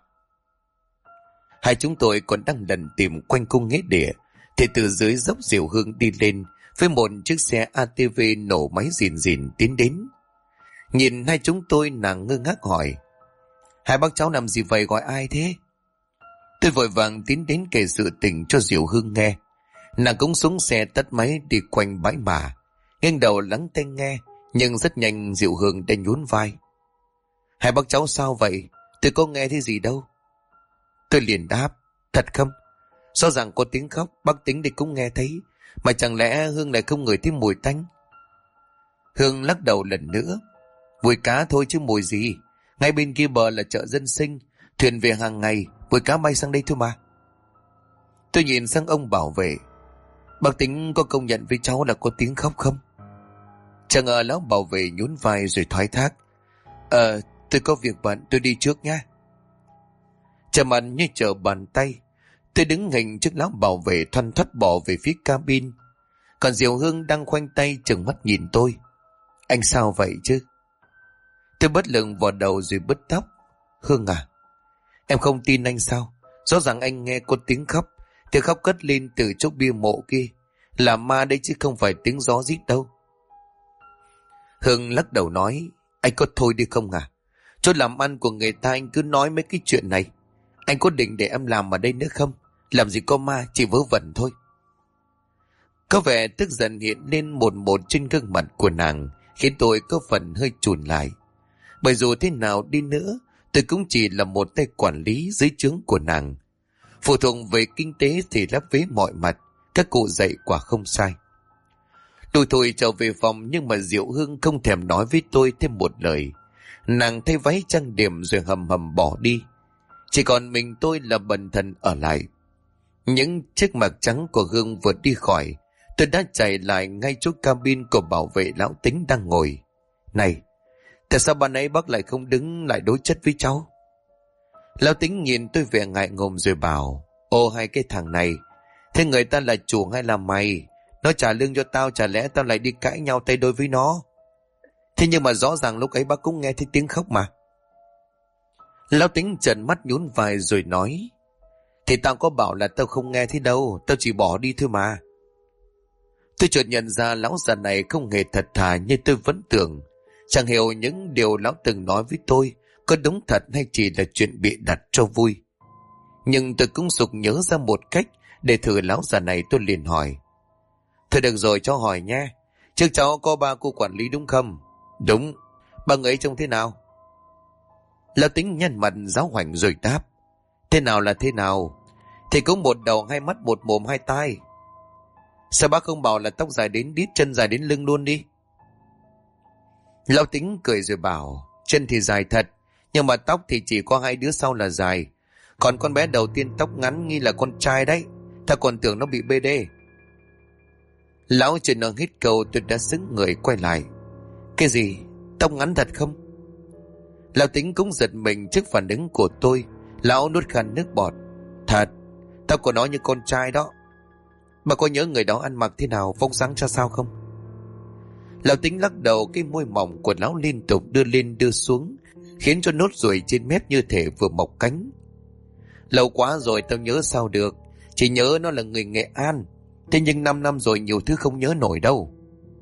Hai chúng tôi còn đang lần tìm quanh cung nghĩa địa, thì từ dưới dốc Diệu Hương đi lên với một chiếc xe ATV nổ máy rìn rìn tiến đến. Nhìn hai chúng tôi, nàng ngơ ngác hỏi: hai bác cháu làm gì vậy, gọi ai thế? Tôi vội vàng tiến đến kể sự tình cho Diệu Hương nghe. Nàng cũng xuống xe tắt máy đi quanh bãi mả, nghiêng đầu lắng tai nghe, nhưng rất nhanh Diệu Hương đã nhún vai: hai bác cháu sao vậy? Tôi có nghe thấy gì đâu. Tôi liền đáp: thật không? Rõ ràng có tiếng khóc, bác Tính thì cũng nghe thấy, mà chẳng lẽ Hương lại không ngửi thấy mùi tanh? Hương lắc đầu lần nữa: mùi cá thôi chứ mùi gì. Ngay bên kia bờ là chợ dân sinh, thuyền về hàng ngày, mùi cá bay sang đây thôi mà. Tôi nhìn sang ông bảo vệ: bác Tính có công nhận với cháu là có tiếng khóc không? Chẳng ngờ lão bảo vệ nhún vai rồi thoái thác: tôi có việc bận, tôi đi trước nhé. Chầm ăn như trở bàn tay, tôi đứng hình trước lão bảo vệ thoăn thoắt bỏ về phía cabin. Còn Diệu Hương đang khoanh tay trừng mắt nhìn tôi: anh sao vậy chứ? Tôi bất lực vào đầu rồi bứt tóc: Hương à, em không tin anh sao? Rõ ràng anh nghe có tiếng khóc, tiếng khóc cất lên từ chỗ bia mộ kia, là ma đấy chứ không phải tiếng gió rít đâu. Hương lắc đầu nói: anh có thôi đi không à? Chỗ làm ăn của người ta anh cứ nói mấy cái chuyện này. Anh có định để em làm ở đây nữa không? Làm gì có ma, chỉ vớ vẩn thôi. Có vẻ tức giận hiện lên một một trên gương mặt của nàng, khiến tôi có phần hơi chùn lại. Bởi dù thế nào đi nữa, tôi cũng chỉ là một tay quản lý dưới trướng của nàng. Phụ thuộc về kinh tế thì lắp vế mọi mặt, các cụ dạy quả không sai. Lùi thủi trở về phòng, nhưng mà Diệu Hương không thèm nói với tôi thêm một lời. Nàng thay váy trang điểm rồi hầm hầm bỏ đi. Chỉ còn mình tôi là bần thần ở lại. Những chiếc mặc trắng của Hương vừa đi khỏi, tôi đã chạy lại ngay chỗ cabin của bảo vệ lão Tính đang ngồi. Này, tại sao ban ấy bác lại không đứng lại đối chất với cháu? Lão Tính nhìn tôi vẻ ngại ngùng rồi bảo: ô hai cái thằng này, thế người ta là chủ hay là mày? Nó trả lương cho tao, chả lẽ tao lại đi cãi nhau tay đôi với nó? Thế nhưng mà rõ ràng lúc ấy bác cũng nghe thấy tiếng khóc mà. Lão Tính trợn mắt nhún vai rồi nói: thì tao có bảo là tao không nghe thấy đâu, tao chỉ bỏ đi thôi mà. Tôi chợt nhận ra lão già này không hề thật thà như tôi vẫn tưởng. Chẳng hiểu những điều lão từng nói với tôi có đúng thật hay chỉ là chuyện bịa đặt cho vui. Nhưng tôi cũng sực nhớ ra một cách để thử lão già này. Tôi liền hỏi: thôi được rồi, cho hỏi nhé. Trước cháu có ba cô quản lý đúng không? Đúng. Bà ấy trông thế nào? Lão Tính nhăn mặt giáo hoành rồi đáp: thế nào là thế nào? Thì cũng một đầu hai mắt một mồm hai tai. Sao bác không bảo là tóc dài đến đít, chân dài đến lưng luôn đi? Lão Tính cười rồi bảo: chân thì dài thật, nhưng mà tóc thì chỉ có hai đứa sau là dài. Còn con bé đầu tiên tóc ngắn nghi là con trai đấy. Ta còn tưởng nó bị BD. Lão chưa nói hết câu tôi đã sững người quay lại: cái gì? Tóc ngắn thật không? Lão Tính cũng giật mình trước phản ứng của tôi. Lão nuốt khăn nước bọt: thật, tao có nói như con trai đó. Bà có nhớ người đó ăn mặc thế nào, vóc dáng ra sao không? Lão Tính lắc đầu, cái môi mỏng của lão liên tục đưa lên đưa xuống, khiến cho nốt ruồi trên mép như thể vừa mọc cánh. Lâu quá rồi tao nhớ sao được, chỉ nhớ nó là người Nghệ An. Thế nhưng 5 năm rồi nhiều thứ không nhớ nổi đâu.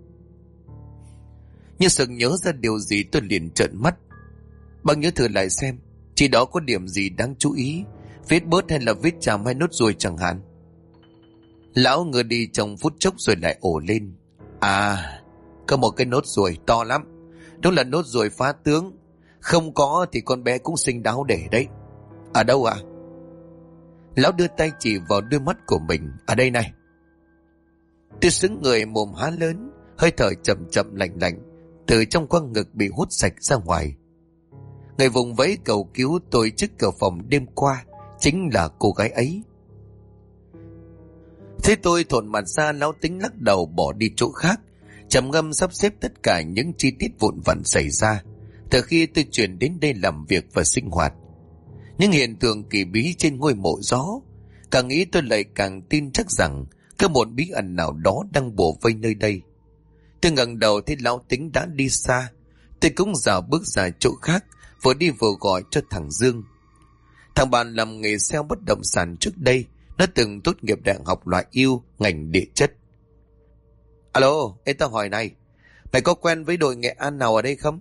Như sực nhớ ra điều gì tôi liền trợn mắt: bác nhớ thử lại xem, chỉ đó có điểm gì đáng chú ý, vết bớt hay là vết chàm hay nốt ruồi chẳng hạn. Lão ngơ đi trong phút chốc rồi lại ổ lên: à, có một cái nốt ruồi to lắm, đúng là nốt ruồi phá tướng. Không có thì con bé cũng xinh đáo để đấy. Ở đâu ạ? Lão đưa tay chỉ vào đôi mắt của mình: ở đây này. Tôi sững người, mồm há lớn, hơi thở chậm chậm lạnh lạnh từ trong khoang ngực bị hút sạch ra ngoài. Người vùng vẫy cầu cứu tôi trước cửa phòng đêm qua chính là cô gái ấy. Thế tôi thộn mặt ra, Lão Tính lắc đầu bỏ đi chỗ khác, trầm ngâm sắp xếp tất cả những chi tiết vụn vặt xảy ra từ khi tôi chuyển đến đây làm việc và sinh hoạt. Những hiện tượng kỳ bí trên ngôi mộ gió, càng nghĩ tôi lại càng tin chắc rằng có một bí ẩn nào đó đang bủa vây nơi đây. Tôi ngẩng đầu thấy Lão Tính đã đi xa. Tôi cũng dạo bước ra chỗ khác, vừa đi vừa gọi cho thằng Dương. Thằng bạn làm nghề sale bất động sản trước đây, nó từng tốt nghiệp đại học loại yêu ngành địa chất. Alo, ê tao hỏi này, mày có quen với đội Nghệ An nào ở đây không?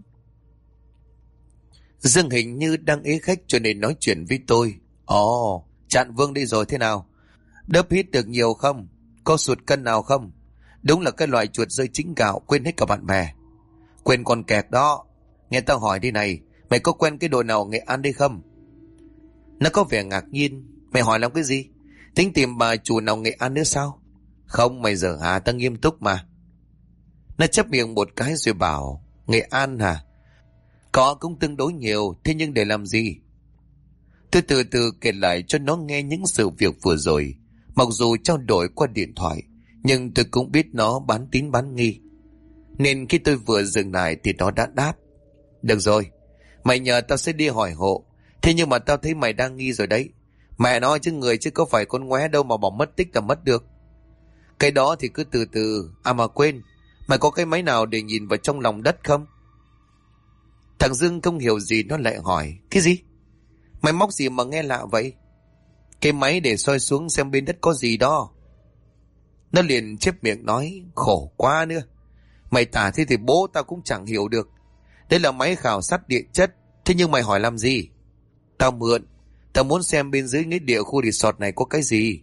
Dương hình như đang ế khách cho nên nói chuyện với tôi. Ồ, Trạng Vương đi rồi thế nào? Đớp hít được nhiều không? Có sụt cân nào không? Đúng là cái loại chuột rơi chính gạo, quên hết cả bạn bè. Quên con kẹt đó. Nghe tao hỏi đi này, mày có quen cái đội nào ở Nghệ An đây không? Nó có vẻ ngạc nhiên. Mày hỏi làm cái gì? Tính tìm bà chủ nào Nghệ An nữa sao? Không, mày giờ hả? Tao nghiêm túc mà. Nó chép miệng một cái rồi bảo, Nghệ An hả? Có cũng tương đối nhiều, thế nhưng để làm gì? Tôi từ từ kể lại cho nó nghe những sự việc vừa rồi. Mặc dù trao đổi qua điện thoại, nhưng tôi cũng biết nó bán tín bán nghi. Nên khi tôi vừa dừng lại thì nó đã đáp. Được rồi, mày nhờ tao sẽ đi hỏi hộ. Thế nhưng mà tao thấy mày đang nghi rồi đấy. Mẹ nói chứ người chứ có phải con ngoé đâu mà bỏ mất tích là mất được. Cái đó thì cứ từ từ. À mà quên, mày có cái máy nào để nhìn vào trong lòng đất không? Thằng Dương không hiểu gì nó lại hỏi. Cái gì? Máy móc gì mà nghe lạ vậy? Cái máy để soi xuống xem bên đất có gì đó. Nó liền chép miệng nói. Khổ quá nữa. Mày tả thế thì bố tao cũng chẳng hiểu được. Đây là máy khảo sát địa chất. Thế nhưng mày hỏi làm gì? Tao mượn. Tao muốn xem bên dưới nghĩa địa khu resort này có cái gì.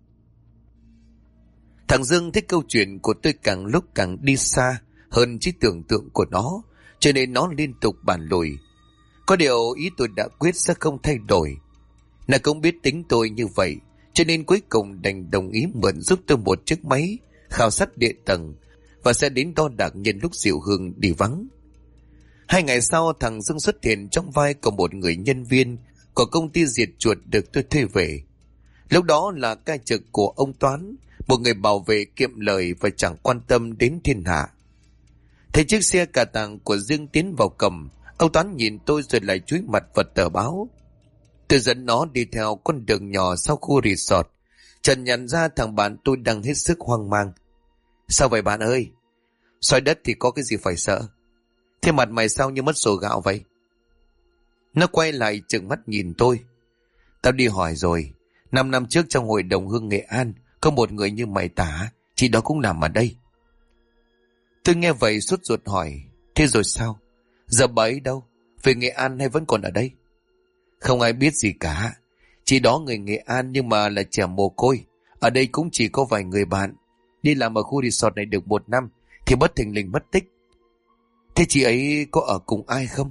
Thằng Dương thích câu chuyện của tôi càng lúc càng đi xa hơn trí tưởng tượng của nó, cho nên nó liên tục bàn lùi. Có điều ý tôi đã quyết sẽ không thay đổi. Nó cũng biết tính tôi như vậy, cho nên cuối cùng đành đồng ý mượn giúp tôi một chiếc máy khảo sát địa tầng và sẽ đến đo đạc nhân lúc Diệu Hương đi vắng. 2 ngày sau, thằng Dương xuất hiện trong vai của một người nhân viên của công ty diệt chuột được tôi thuê về. Lúc đó là ca trực của ông Toán, một người bảo vệ kiệm lời và chẳng quan tâm đến thiên hạ. Thấy chiếc xe cà tàng của Dương tiến vào cầm, ông Toán nhìn tôi rồi lại chúi mặt vào tờ báo. Tôi dẫn nó đi theo con đường nhỏ sau khu resort. Trần nhận ra thằng bạn tôi đang hết sức hoang mang. Sao vậy bạn ơi? Soi đất thì có cái gì phải sợ? Thế mặt mày sao như mất sổ gạo vậy? Nó quay lại trừng mắt nhìn tôi. Tao đi hỏi rồi. 5 năm trước trong hội đồng hương Nghệ An có một người như mày tả, chị đó cũng nằm ở đây. Tôi nghe vậy sốt ruột hỏi. Thế rồi sao? Giờ bà ấy đâu? Về Nghệ An hay vẫn còn ở đây? Không ai biết gì cả. Chị đó người Nghệ An nhưng mà là trẻ mồ côi. Ở đây cũng chỉ có vài người bạn. Đi làm ở khu resort này được 1 năm thì bất thình lình mất tích. Thế chị ấy có ở cùng ai không?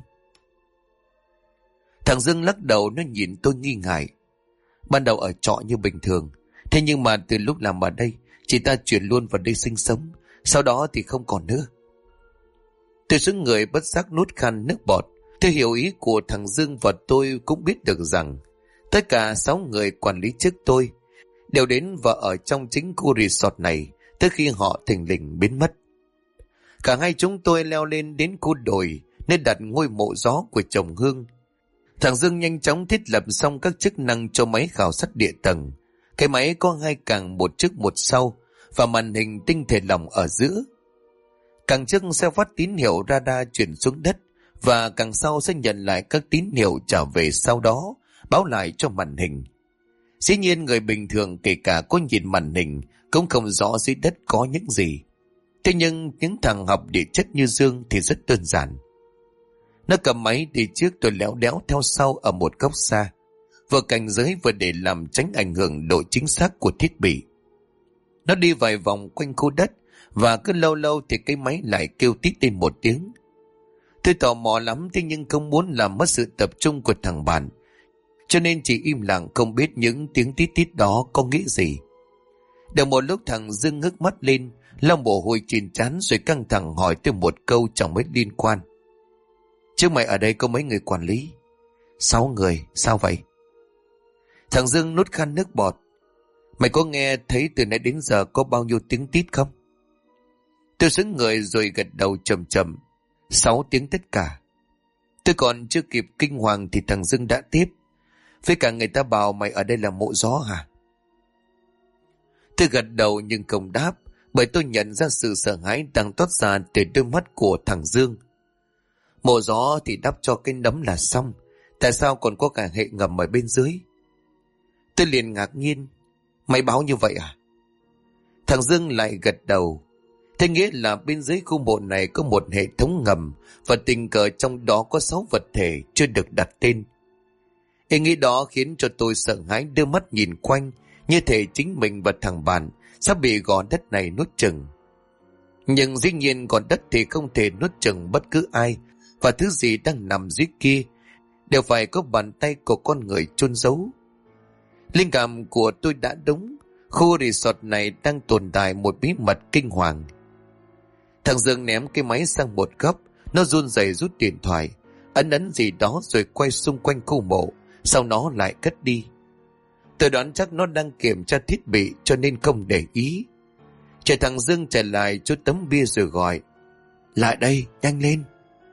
Thằng Dương lắc đầu, nó nhìn tôi nghi ngại. Ban đầu ở trọ như bình thường, thế nhưng mà từ lúc làm ở đây, chị ta chuyển luôn vào đây sinh sống. Sau đó thì không còn nữa. Tôi sững người bất giác nuốt khan nước bọt. Tôi hiểu ý của thằng Dương và tôi cũng biết được rằng tất cả 6 người quản lý trước tôi đều đến và ở trong chính khu resort này tới khi họ thình lình biến mất. Cả hai chúng tôi leo lên đến khu đồi nơi đặt ngôi mộ gió của chồng Hương. Thằng Dương nhanh chóng thiết lập xong các chức năng cho máy khảo sát địa tầng. Cái máy có 2 càng, một trước một sau và màn hình tinh thể lỏng ở giữa. Càng trước sẽ phát tín hiệu radar chuyển xuống đất và càng sau sẽ nhận lại các tín hiệu trở về, sau đó báo lại cho màn hình. Dĩ nhiên người bình thường kể cả có nhìn màn hình cũng không rõ dưới đất có những gì. Thế nhưng những thằng học địa chất như Dương thì rất đơn giản. Nó cầm máy đi trước, tôi léo đéo theo sau ở một góc xa, vừa cảnh giới vừa để làm tránh ảnh hưởng độ chính xác của thiết bị. Nó đi vài vòng quanh khu đất và cứ lâu lâu thì cái máy lại kêu tít lên một tiếng. Tôi tò mò lắm, thế nhưng không muốn làm mất sự tập trung của thằng bạn, cho nên chỉ im lặng không biết những tiếng tít tít đó có nghĩa gì. Được một lúc thằng Dương ngước mắt lên, lau mồ hôi trên trán rồi căng thẳng hỏi tôi một câu chẳng mấy liên quan. Chứ mày ở đây có mấy người quản lý? 6 người, sao vậy? Thằng Dương nuốt khan nước bọt. Mày có nghe thấy từ nãy đến giờ có bao nhiêu tiếng tít không? Tôi sững người rồi gật đầu chậm chậm. 6 tiếng tất cả. Tôi còn chưa kịp kinh hoàng thì thằng Dương đã tiếp. Với cả người ta bảo mày ở đây là mộ gió hả? Tôi gật đầu nhưng không đáp, bởi tôi nhận ra sự sợ hãi đang toát ra từ đôi mắt của thằng Dương. Mộ gió thì đắp cho cái nấm là xong, tại sao còn có cả hệ ngầm ở bên dưới? Tôi liền ngạc nhiên. Mày báo như vậy à? Thằng Dương lại gật đầu. Thế nghĩa là bên dưới khu mộ này có một hệ thống ngầm, và tình cờ trong đó có 6 vật thể chưa được đặt tên. Ý nghĩ đó khiến cho tôi sợ hãi đưa mắt nhìn quanh, như thể chính mình và thằng bạn sắp bị gò đất này nuốt chửng. Nhưng dĩ nhiên gò đất thì không thể nuốt chửng bất cứ ai, và thứ gì đang nằm dưới kia đều phải có bàn tay của con người chôn giấu. Linh cảm của tôi đã đúng, khu resort này đang tồn tại một bí mật kinh hoàng. Thằng Dương ném cái máy sang một góc, nó run rẩy rút điện thoại, ấn gì đó rồi quay xung quanh khu mộ, sau nó lại cất đi. Tôi đoán chắc nó đang kiểm tra thiết bị cho nên không để ý. Chờ thằng Dương trở lại chút tấm bia rồi gọi: lại đây, nhanh lên.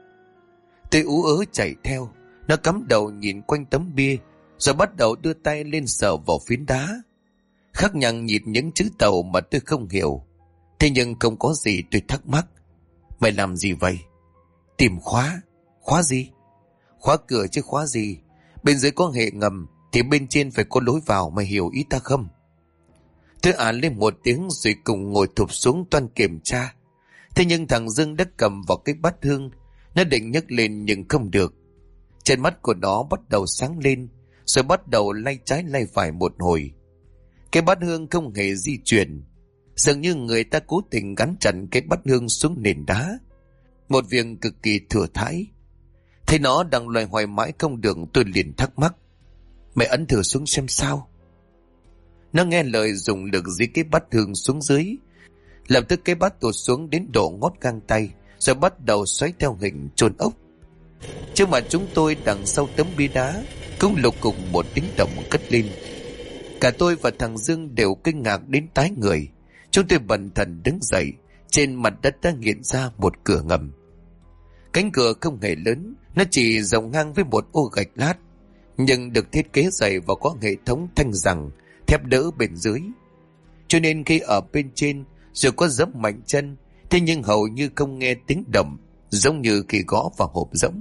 Tôi ú ớ chạy theo. Nó cắm đầu nhìn quanh tấm bia, rồi bắt đầu đưa tay lên sờ vào phiến đá. Khắc nhằng nhìn những chữ tàu mà tôi không hiểu. Thế nhưng không có gì tôi thắc mắc. Mày làm gì vậy? Tìm khóa. Khóa gì? Khóa cửa chứ khóa gì? Bên dưới có hệ ngầm thì bên trên phải có lối vào, mày hiểu ý ta không? Tôi lên một tiếng rồi cùng ngồi thụp xuống toan kiểm tra. Thế nhưng thằng Dương đã cầm vào cái bát hương. Nó định nhấc lên nhưng không được. Trên mắt của nó bắt đầu sáng lên, rồi bắt đầu lay trái lay phải một hồi. Cái bát hương không hề di chuyển, dường như người ta cố tình gắn chặt cái bát hương xuống nền đá. Một việc cực kỳ thừa thãi. Thấy nó đang loay hoay mãi không được, tôi liền thắc mắc: mày ấn thử xuống xem sao. Nó nghe lời dùng lực dí cái bát hương xuống dưới. Lập tức cái bát tụt xuống đến độ ngót gang tay, rồi bắt đầu xoáy theo hình chôn ốc. Trước mặt chúng tôi đằng sau tấm bia đá cũng lục cùng một tiếng động cất lên. Cả tôi và thằng Dương đều kinh ngạc đến tái người. Chúng tôi bần thần đứng dậy. Trên mặt đất đã hiện ra một cửa ngầm. Cánh cửa không hề lớn, nó chỉ rộng ngang với một ô gạch lát, nhưng được thiết kế dày và có hệ thống thanh rằng thép đỡ bên dưới. Cho nên khi ở bên trên dù có dẫm mạnh chân, thế nhưng hầu như không nghe tiếng động, giống như khi gõ vào hộp rỗng.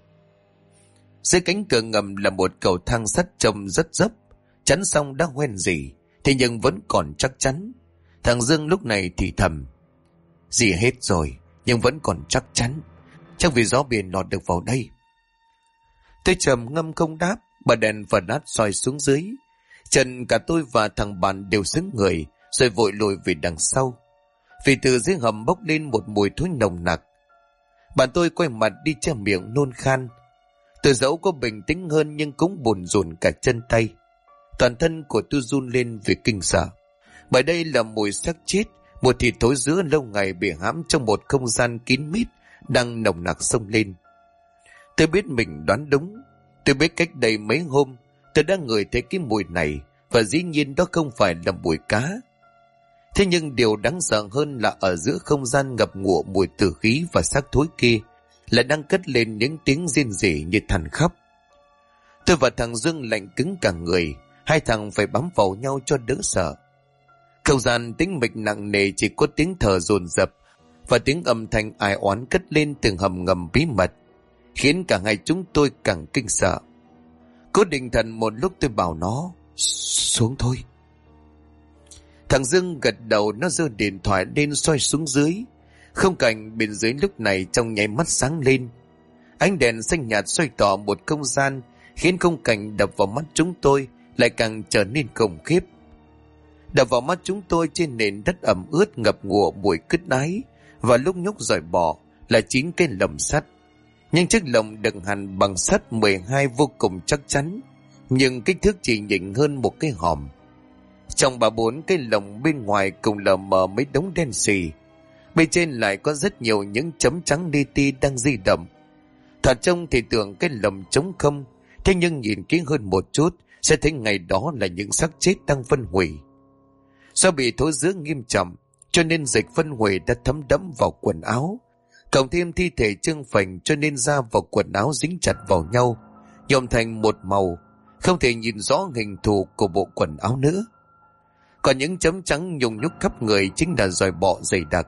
Dưới cánh cửa ngầm là một cầu thang sắt trông rất dốc, chắn xong đã hoen rỉ, thế nhưng vẫn còn chắc chắn. Thằng Dương lúc này thì thầm: rỉ hết rồi nhưng vẫn còn chắc chắn, chắc vì gió biển lọt được vào đây. Tôi trầm ngâm không đáp. Bà đèn và đát soi xuống dưới. Trần cả tôi và thằng bạn đều sững người, rồi vội lùi về đằng sau, vì từ dưới hầm bốc lên một mùi thối nồng nặc. Bạn tôi quay mặt đi che miệng nôn khan. Tôi dẫu có bình tĩnh hơn nhưng cũng bồn rồn cả chân tay. Toàn thân của tôi run lên vì kinh sợ, bởi đây là mùi xác chết, mùi thịt thối rữa lâu ngày bị hãm trong một không gian kín mít đang nồng nặc xông lên. Tôi biết mình đoán đúng. Tôi biết cách đây mấy hôm tôi đã ngửi thấy cái mùi này, và dĩ nhiên đó không phải là mùi cá. Thế nhưng điều đáng sợ hơn là ở giữa không gian ngập ngụa mùi tử khí và xác thối kia lại đang cất lên những tiếng rên rỉ như than khóc. Tôi và thằng Dương lạnh cứng cả người, hai thằng phải bám vào nhau cho đỡ sợ. Không gian tĩnh mịch nặng nề, chỉ có tiếng thở dồn dập và tiếng âm thanh ai oán cất lên từ hầm ngầm bí mật, khiến cả hai chúng tôi càng kinh sợ. Cố định thần một lúc tôi bảo nó: xuống thôi. Thằng Dương gật đầu. Nó giơ điện thoại lên soi xuống dưới. Không cảnh bên dưới lúc này trong nháy mắt sáng lên. Ánh đèn xanh nhạt soi tỏ một không gian, khiến khung cảnh đập vào mắt chúng tôi lại càng trở nên khủng khiếp. Đập vào mắt chúng tôi trên nền đất ẩm ướt ngập ngụa mùi cứt ái, và lúc nhúc dòi bò là 9 cái lồng sắt. Nhưng chiếc lồng đựng hẳn bằng sắt 12 vô cùng chắc chắn, nhưng kích thước chỉ nhỉnh hơn một cái hòm. Trong 3-4 cái lồng bên ngoài cùng lờ mờ mấy đống đen xì, bên trên lại có rất nhiều những chấm trắng li ti đang di động. Thoạt trông thì tưởng cái lồng trống không, thế nhưng nhìn kỹ hơn một chút sẽ thấy ngày đó là những xác chết đang phân hủy. Do bị thối rữa nghiêm trọng, cho nên dịch phân hủy đã thấm đẫm vào quần áo, cộng thêm thi thể trương phình, cho nên da và quần áo dính chặt vào nhau, nhộm thành một màu, không thể nhìn rõ hình thù của bộ quần áo nữa. Còn những chấm trắng nhung nhúc khắp người chính là giòi bọ dày đặc.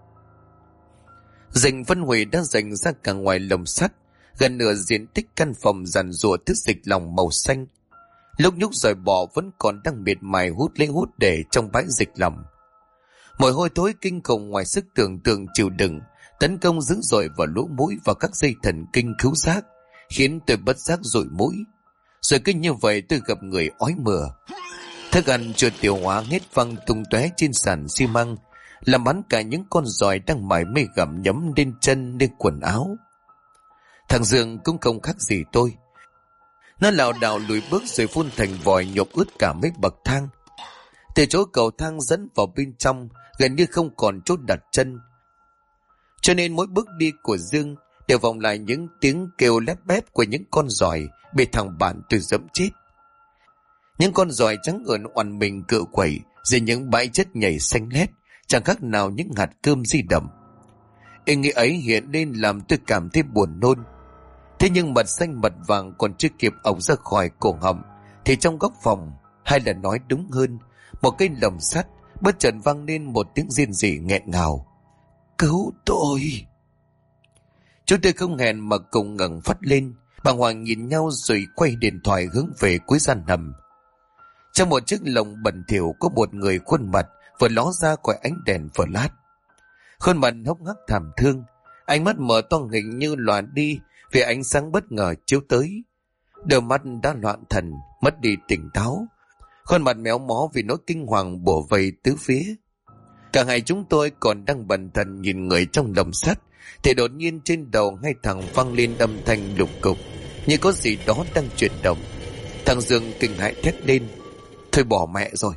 Dịch phân hủy đã dành ra cả ngoài lồng sắt, gần nửa diện tích căn phòng giàn giụa thứ dịch lòng màu xanh. Lúc nhúc giòi bọ vẫn còn đang miệt mài hút lấy hút để trong bãi dịch lòng. Mùi hôi thối kinh khủng ngoài sức tưởng tượng chịu đựng tấn công dữ dội vào lỗ mũi và các dây thần kinh khứu giác, khiến tôi bất giác dụi mũi. Rồi cứ như vậy tôi gặp người ói mửa. Thức ăn chưa tiêu hóa hết văng tung tóe trên sàn xi măng, làm bắn cả những con giòi đang mải mê gặm nhấm lên chân lên quần áo. Thằng Dương cũng không khác gì tôi. Nó lảo đảo lùi bước rồi phun thành vòi nhộp ướt cả mấy bậc thang. Từ chỗ cầu thang dẫn vào bên trong gần như không còn chỗ đặt chân, cho nên mỗi bước đi của Dương đều vọng lại những tiếng kêu lép bép của những con giòi bị thằng bạn tôi dẫm chết. Những con giòi trắng ợn oằn mình cựa quẩy dưới những bãi chất nhảy xanh lét, chẳng khác nào những hạt cơm di đậm. Ý nghĩ ấy hiện lên làm tôi cảm thấy buồn nôn. Thế nhưng mật xanh mật vàng còn chưa kịp ộc ra khỏi cổ họng, thì trong góc phòng, hay là nói đúng hơn, một cây lồng sắt bất chợt vang lên một tiếng rên rỉ nghẹn ngào. Cứu tôi! Chúng tôi không hẹn mà cùng ngẩng phát lên, bàng hoàng nhìn nhau rồi quay điện thoại hướng về cuối gian hầm. Trong một chiếc lồng bẩn thỉu có một người khuôn mặt vừa ló ra khỏi ánh đèn flash. Khuôn mặt hốc hác thảm thương, ánh mắt mở to nghịch như lòa đi vì ánh sáng bất ngờ chiếu tới. Đôi mắt đã loạn thần, mất đi tỉnh táo. Khuôn mặt méo mó vì nỗi kinh hoàng bủa vây tứ phía. Cả ngày chúng tôi còn đang bần thần nhìn người trong lồng sắt, thì đột nhiên trên đầu hai thằng vang lên âm thanh lục cục, như có gì đó đang chuyển động. Thằng Dương kinh hãi thét lên: Thôi bỏ mẹ rồi!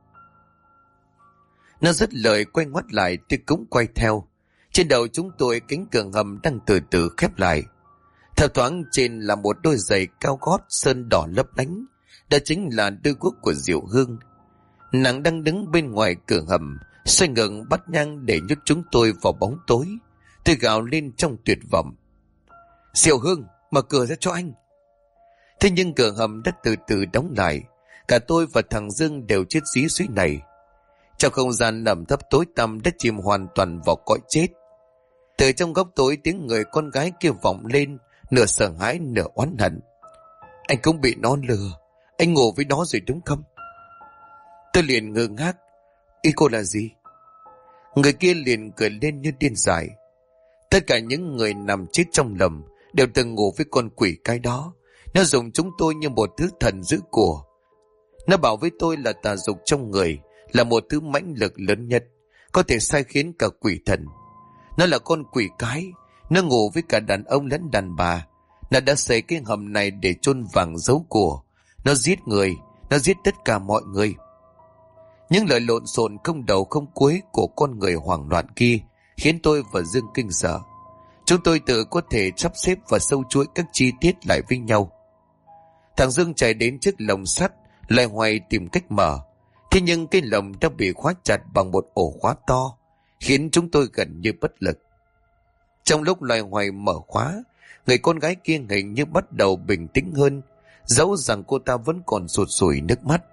Nó dứt lời quay ngoắt lại, tôi cũng quay theo. Trên đầu chúng tôi cánh cửa hầm đang từ từ khép lại. Thấp thoáng trên là một đôi giày cao gót sơn đỏ lấp lánh, đó chính là đôi guốc của Diệu Hương. Nàng đang đứng bên ngoài cửa hầm, xoay ngừng bắt nhang để nhốt chúng tôi vào bóng tối. Tôi gào lên trong tuyệt vọng: Diệu Hương, mở cửa ra cho anh! Thế nhưng cửa hầm đã từ từ đóng lại. Cả tôi và thằng Dương đều chết dí suối này. Trong không gian ẩm thấp tối tăm đã chìm hoàn toàn vào cõi chết. Từ trong góc tối tiếng người con gái kia vọng lên, nửa sợ hãi nửa oán hận: Anh cũng bị nó lừa, anh ngủ với nó rồi đúng không? Tôi liền ngơ ngác: Ý cô là gì? Người kia liền cười lên như điên dại: Tất cả những người nằm chết trong lầm đều từng ngủ với con quỷ cái đó. Nó dùng chúng tôi như một thứ thần giữ của. Nó bảo với tôi là tà dục trong người là một thứ mãnh lực lớn nhất, có thể sai khiến cả quỷ thần. Nó là con quỷ cái, nó ngủ với cả đàn ông lẫn đàn bà. Nó đã xây cái hầm này để chôn vàng giấu của. Nó giết người, nó giết tất cả mọi người. Những lời lộn xộn không đầu không cuối của con người hoảng loạn kia khiến tôi và Dương kinh sợ. Chúng tôi tự có thể sắp xếp và sâu chuỗi các chi tiết lại với nhau. Thằng Dương chạy đến chiếc lồng sắt, loay hoay tìm cách mở. Thế nhưng cái lồng đã bị khóa chặt bằng một ổ khóa to, khiến chúng tôi gần như bất lực. Trong lúc loay hoay mở khóa, người con gái kia hình như bắt đầu bình tĩnh hơn, dẫu rằng cô ta vẫn còn sụt sùi nước mắt.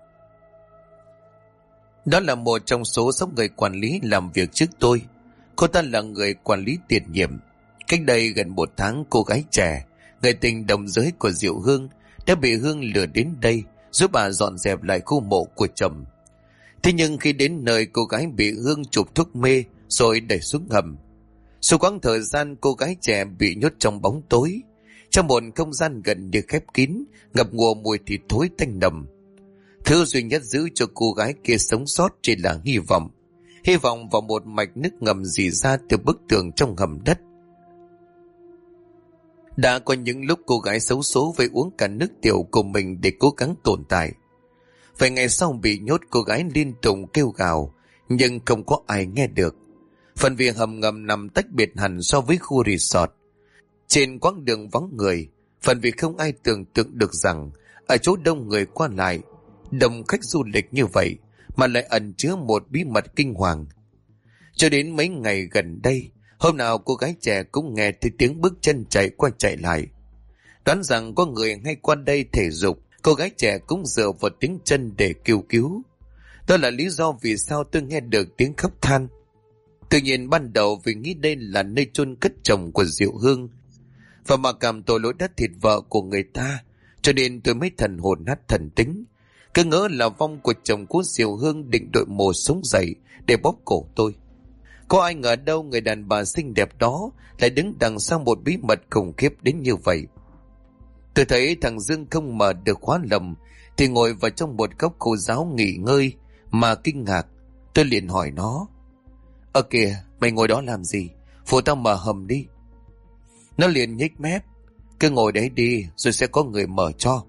Đó là một trong số 6 người quản lý làm việc trước tôi. Cô ta là người quản lý tiền nhiệm. Cách đây gần 1 tháng, cô gái trẻ, người tình đồng giới của Diệu Hương, đã bị Hương lừa đến đây giúp bà dọn dẹp lại khu mộ của chồng. Thế nhưng khi đến nơi, cô gái bị Hương chụp thuốc mê rồi đẩy xuống hầm. Sau quãng thời gian cô gái trẻ bị nhốt trong bóng tối, trong một không gian gần như khép kín, ngập ngụa mùi thịt thối tanh nồng. Thứ duy nhất giữ cho cô gái kia sống sót chỉ là hy vọng. Hy vọng vào một mạch nước ngầm rỉ ra từ bức tường trong hầm đất. Đã có những lúc cô gái xấu số phải uống cả nước tiểu của mình để cố gắng tồn tại. Vài ngày sau bị nhốt, cô gái liên tục kêu gào, nhưng không có ai nghe được. Phần vì hầm ngầm nằm tách biệt hẳn so với khu resort. Trên quãng đường vắng người, phần vì không ai tưởng tượng được rằng ở chỗ đông người qua lại, đông khách du lịch như vậy mà lại ẩn chứa một bí mật kinh hoàng. Cho đến mấy ngày gần đây, hôm nào cô gái trẻ cũng nghe thấy tiếng bước chân chạy qua chạy lại. Đoán rằng có người hay qua đây thể dục, cô gái trẻ cũng dựa vào tiếng chân để kêu cứu. Đó là lý do vì sao tôi nghe được tiếng khóc than. Tự nhiên ban đầu vì nghĩ đây là nơi chôn cất chồng của Diệu Hương, và mà cảm tội lỗi đã thịt vợ của người ta, cho nên tôi mới thần hồn nát thần tính, Cứ ngỡ là vong của chồng của Diệu Hương định đội mồ sống dậy để bóp cổ tôi. Có ai ngờ đâu người đàn bà xinh đẹp đó lại đứng đằng sau một bí mật khủng khiếp đến như vậy. Tôi thấy thằng Dương không mở được khóa lầm thì ngồi vào trong một góc cô giáo nghỉ ngơi mà kinh ngạc. Tôi liền hỏi nó: "Ơ kìa, mày ngồi đó làm gì? Phụ tao mở hầm đi." Nó liền nhếch mép: "Cứ ngồi đấy đi rồi sẽ có người mở cho."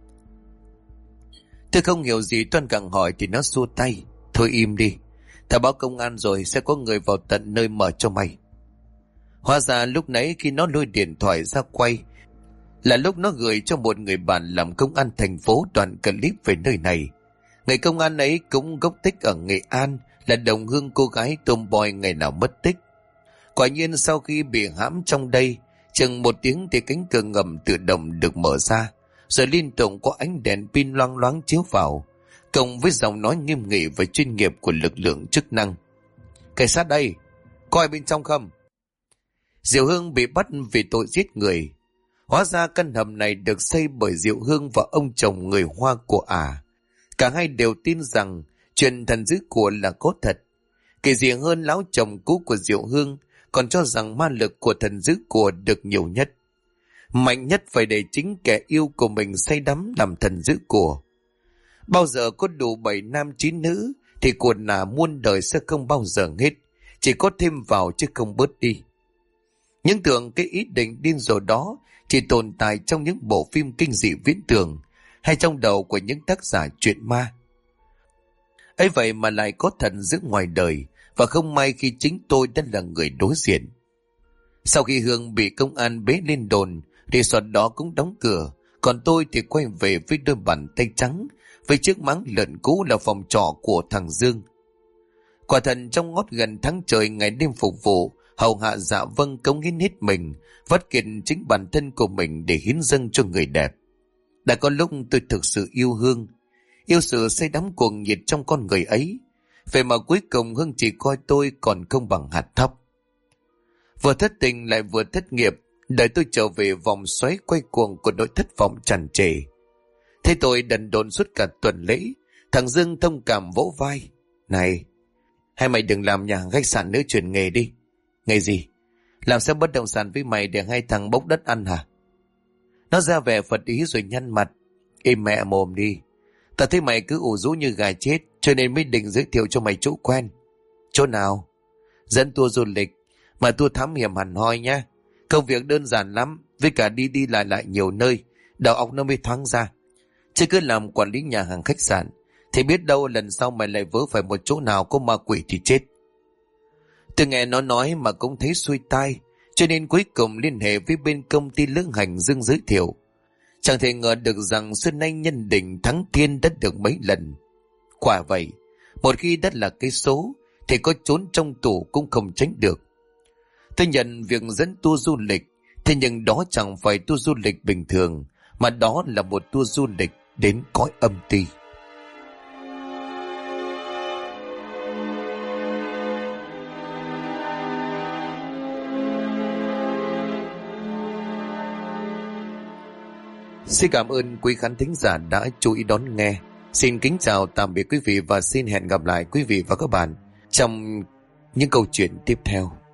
Tôi không hiểu gì, toan càng hỏi thì nó xua tay: "Thôi im đi, tao báo công an rồi sẽ có người vào tận nơi mở cho mày." Hóa ra lúc nãy khi nó lôi điện thoại ra quay là lúc nó gửi cho một người bạn làm công an thành phố đoạn clip về nơi này. Người công an ấy cũng gốc tích ở Nghệ An, là đồng hương cô gái tomboy ngày nào mất tích. Quả nhiên sau khi bị hãm trong đây, chừng 1 tiếng thì cánh cửa ngầm tự động được mở ra, rồi liên tục có ánh đèn pin loang loáng chiếu vào, cộng với giọng nói nghiêm nghị và chuyên nghiệp của lực lượng chức năng: "Cảnh sát đây, có ai bên trong không?" Diệu Hương bị bắt vì tội giết người. Hóa ra căn hầm này được xây bởi Diệu Hương và ông chồng người Hoa của ả. Cả hai đều tin rằng chuyện thần giữ của là có thật. Kỳ dị hơn, lão chồng cũ của Diệu Hương còn cho rằng ma lực của thần giữ của được nhiều nhất, mạnh nhất phải để chính kẻ yêu của mình say đắm làm thần giữ của. Bao giờ có đủ 7 nam 9 nữ thì của nà muôn đời sẽ không bao giờ hết, chỉ có thêm vào chứ không bớt đi. Những tưởng cái ý định điên rồ đó chỉ tồn tại trong những bộ phim kinh dị viễn tưởng hay trong đầu của những tác giả truyện ma. Ấy vậy mà lại có thật giữa ngoài đời, và không may khi chính tôi đã là người đối diện. Sau khi Hương bị công an bế lên đồn, resort đó cũng đóng cửa, còn tôi thì quay về với đôi bàn tay trắng, với chiếc máng lợn cũ là phòng trọ của thằng Dương. Quả thật trong ngót gần tháng trời ngày đêm phục vụ, hầu hạ dạ vâng, cống hiến hết mình, vất kiệt chính bản thân của mình để hiến dâng cho người đẹp. Đã có lúc tôi thực sự yêu Hương, yêu sự say đắm cuồng nhiệt trong con người ấy. Vậy mà cuối cùng Hương chỉ coi tôi còn không bằng hạt thóc. Vừa thất tình lại vừa thất nghiệp, đợi tôi trở về vòng xoáy quay cuồng của nỗi thất vọng tràn trề. Thế tôi đần độn suốt cả tuần lễ. Thằng Dương thông cảm vỗ vai: "Này, hay mày đừng làm nhà hàng khách sạn nữa, chuyển nghề đi." "Nghề gì? Làm sao bất động sản với mày để hai thằng bốc đất ăn hả?" Nó ra vẻ phật ý rồi nhăn mặt: "Im mẹ mồm đi. Ta thấy mày cứ ủ rũ như gà chết, cho nên mới định giới thiệu cho mày chỗ quen." "Chỗ nào?" "Dẫn tour du lịch, mà tour thám hiểm hẳn hoi nhá. Công việc đơn giản lắm, với cả đi đi lại lại nhiều nơi, đầu óc nó mới thoáng ra. Chứ cứ làm quản lý nhà hàng khách sạn thì biết đâu lần sau mày lại vớ phải một chỗ nào có ma quỷ thì chết." Tôi nghe nó nói mà cũng thấy xuôi tai, cho nên cuối cùng liên hệ với bên công ty lữ hành Dương giới thiệu. Chẳng thể ngờ được rằng xưa nay nhân định thắng thiên đã được mấy lần. Quả vậy, một khi đất là cái số thì có trốn trong tủ cũng không tránh được. Tôi nhận việc dẫn tour du lịch, thế nhưng đó chẳng phải tour du lịch bình thường, mà đó là một tour du lịch đến cõi âm ti. Xin cảm ơn quý khán thính giả đã chú ý đón nghe. Xin kính chào tạm biệt quý vị và xin hẹn gặp lại quý vị và các bạn trong những câu chuyện tiếp theo.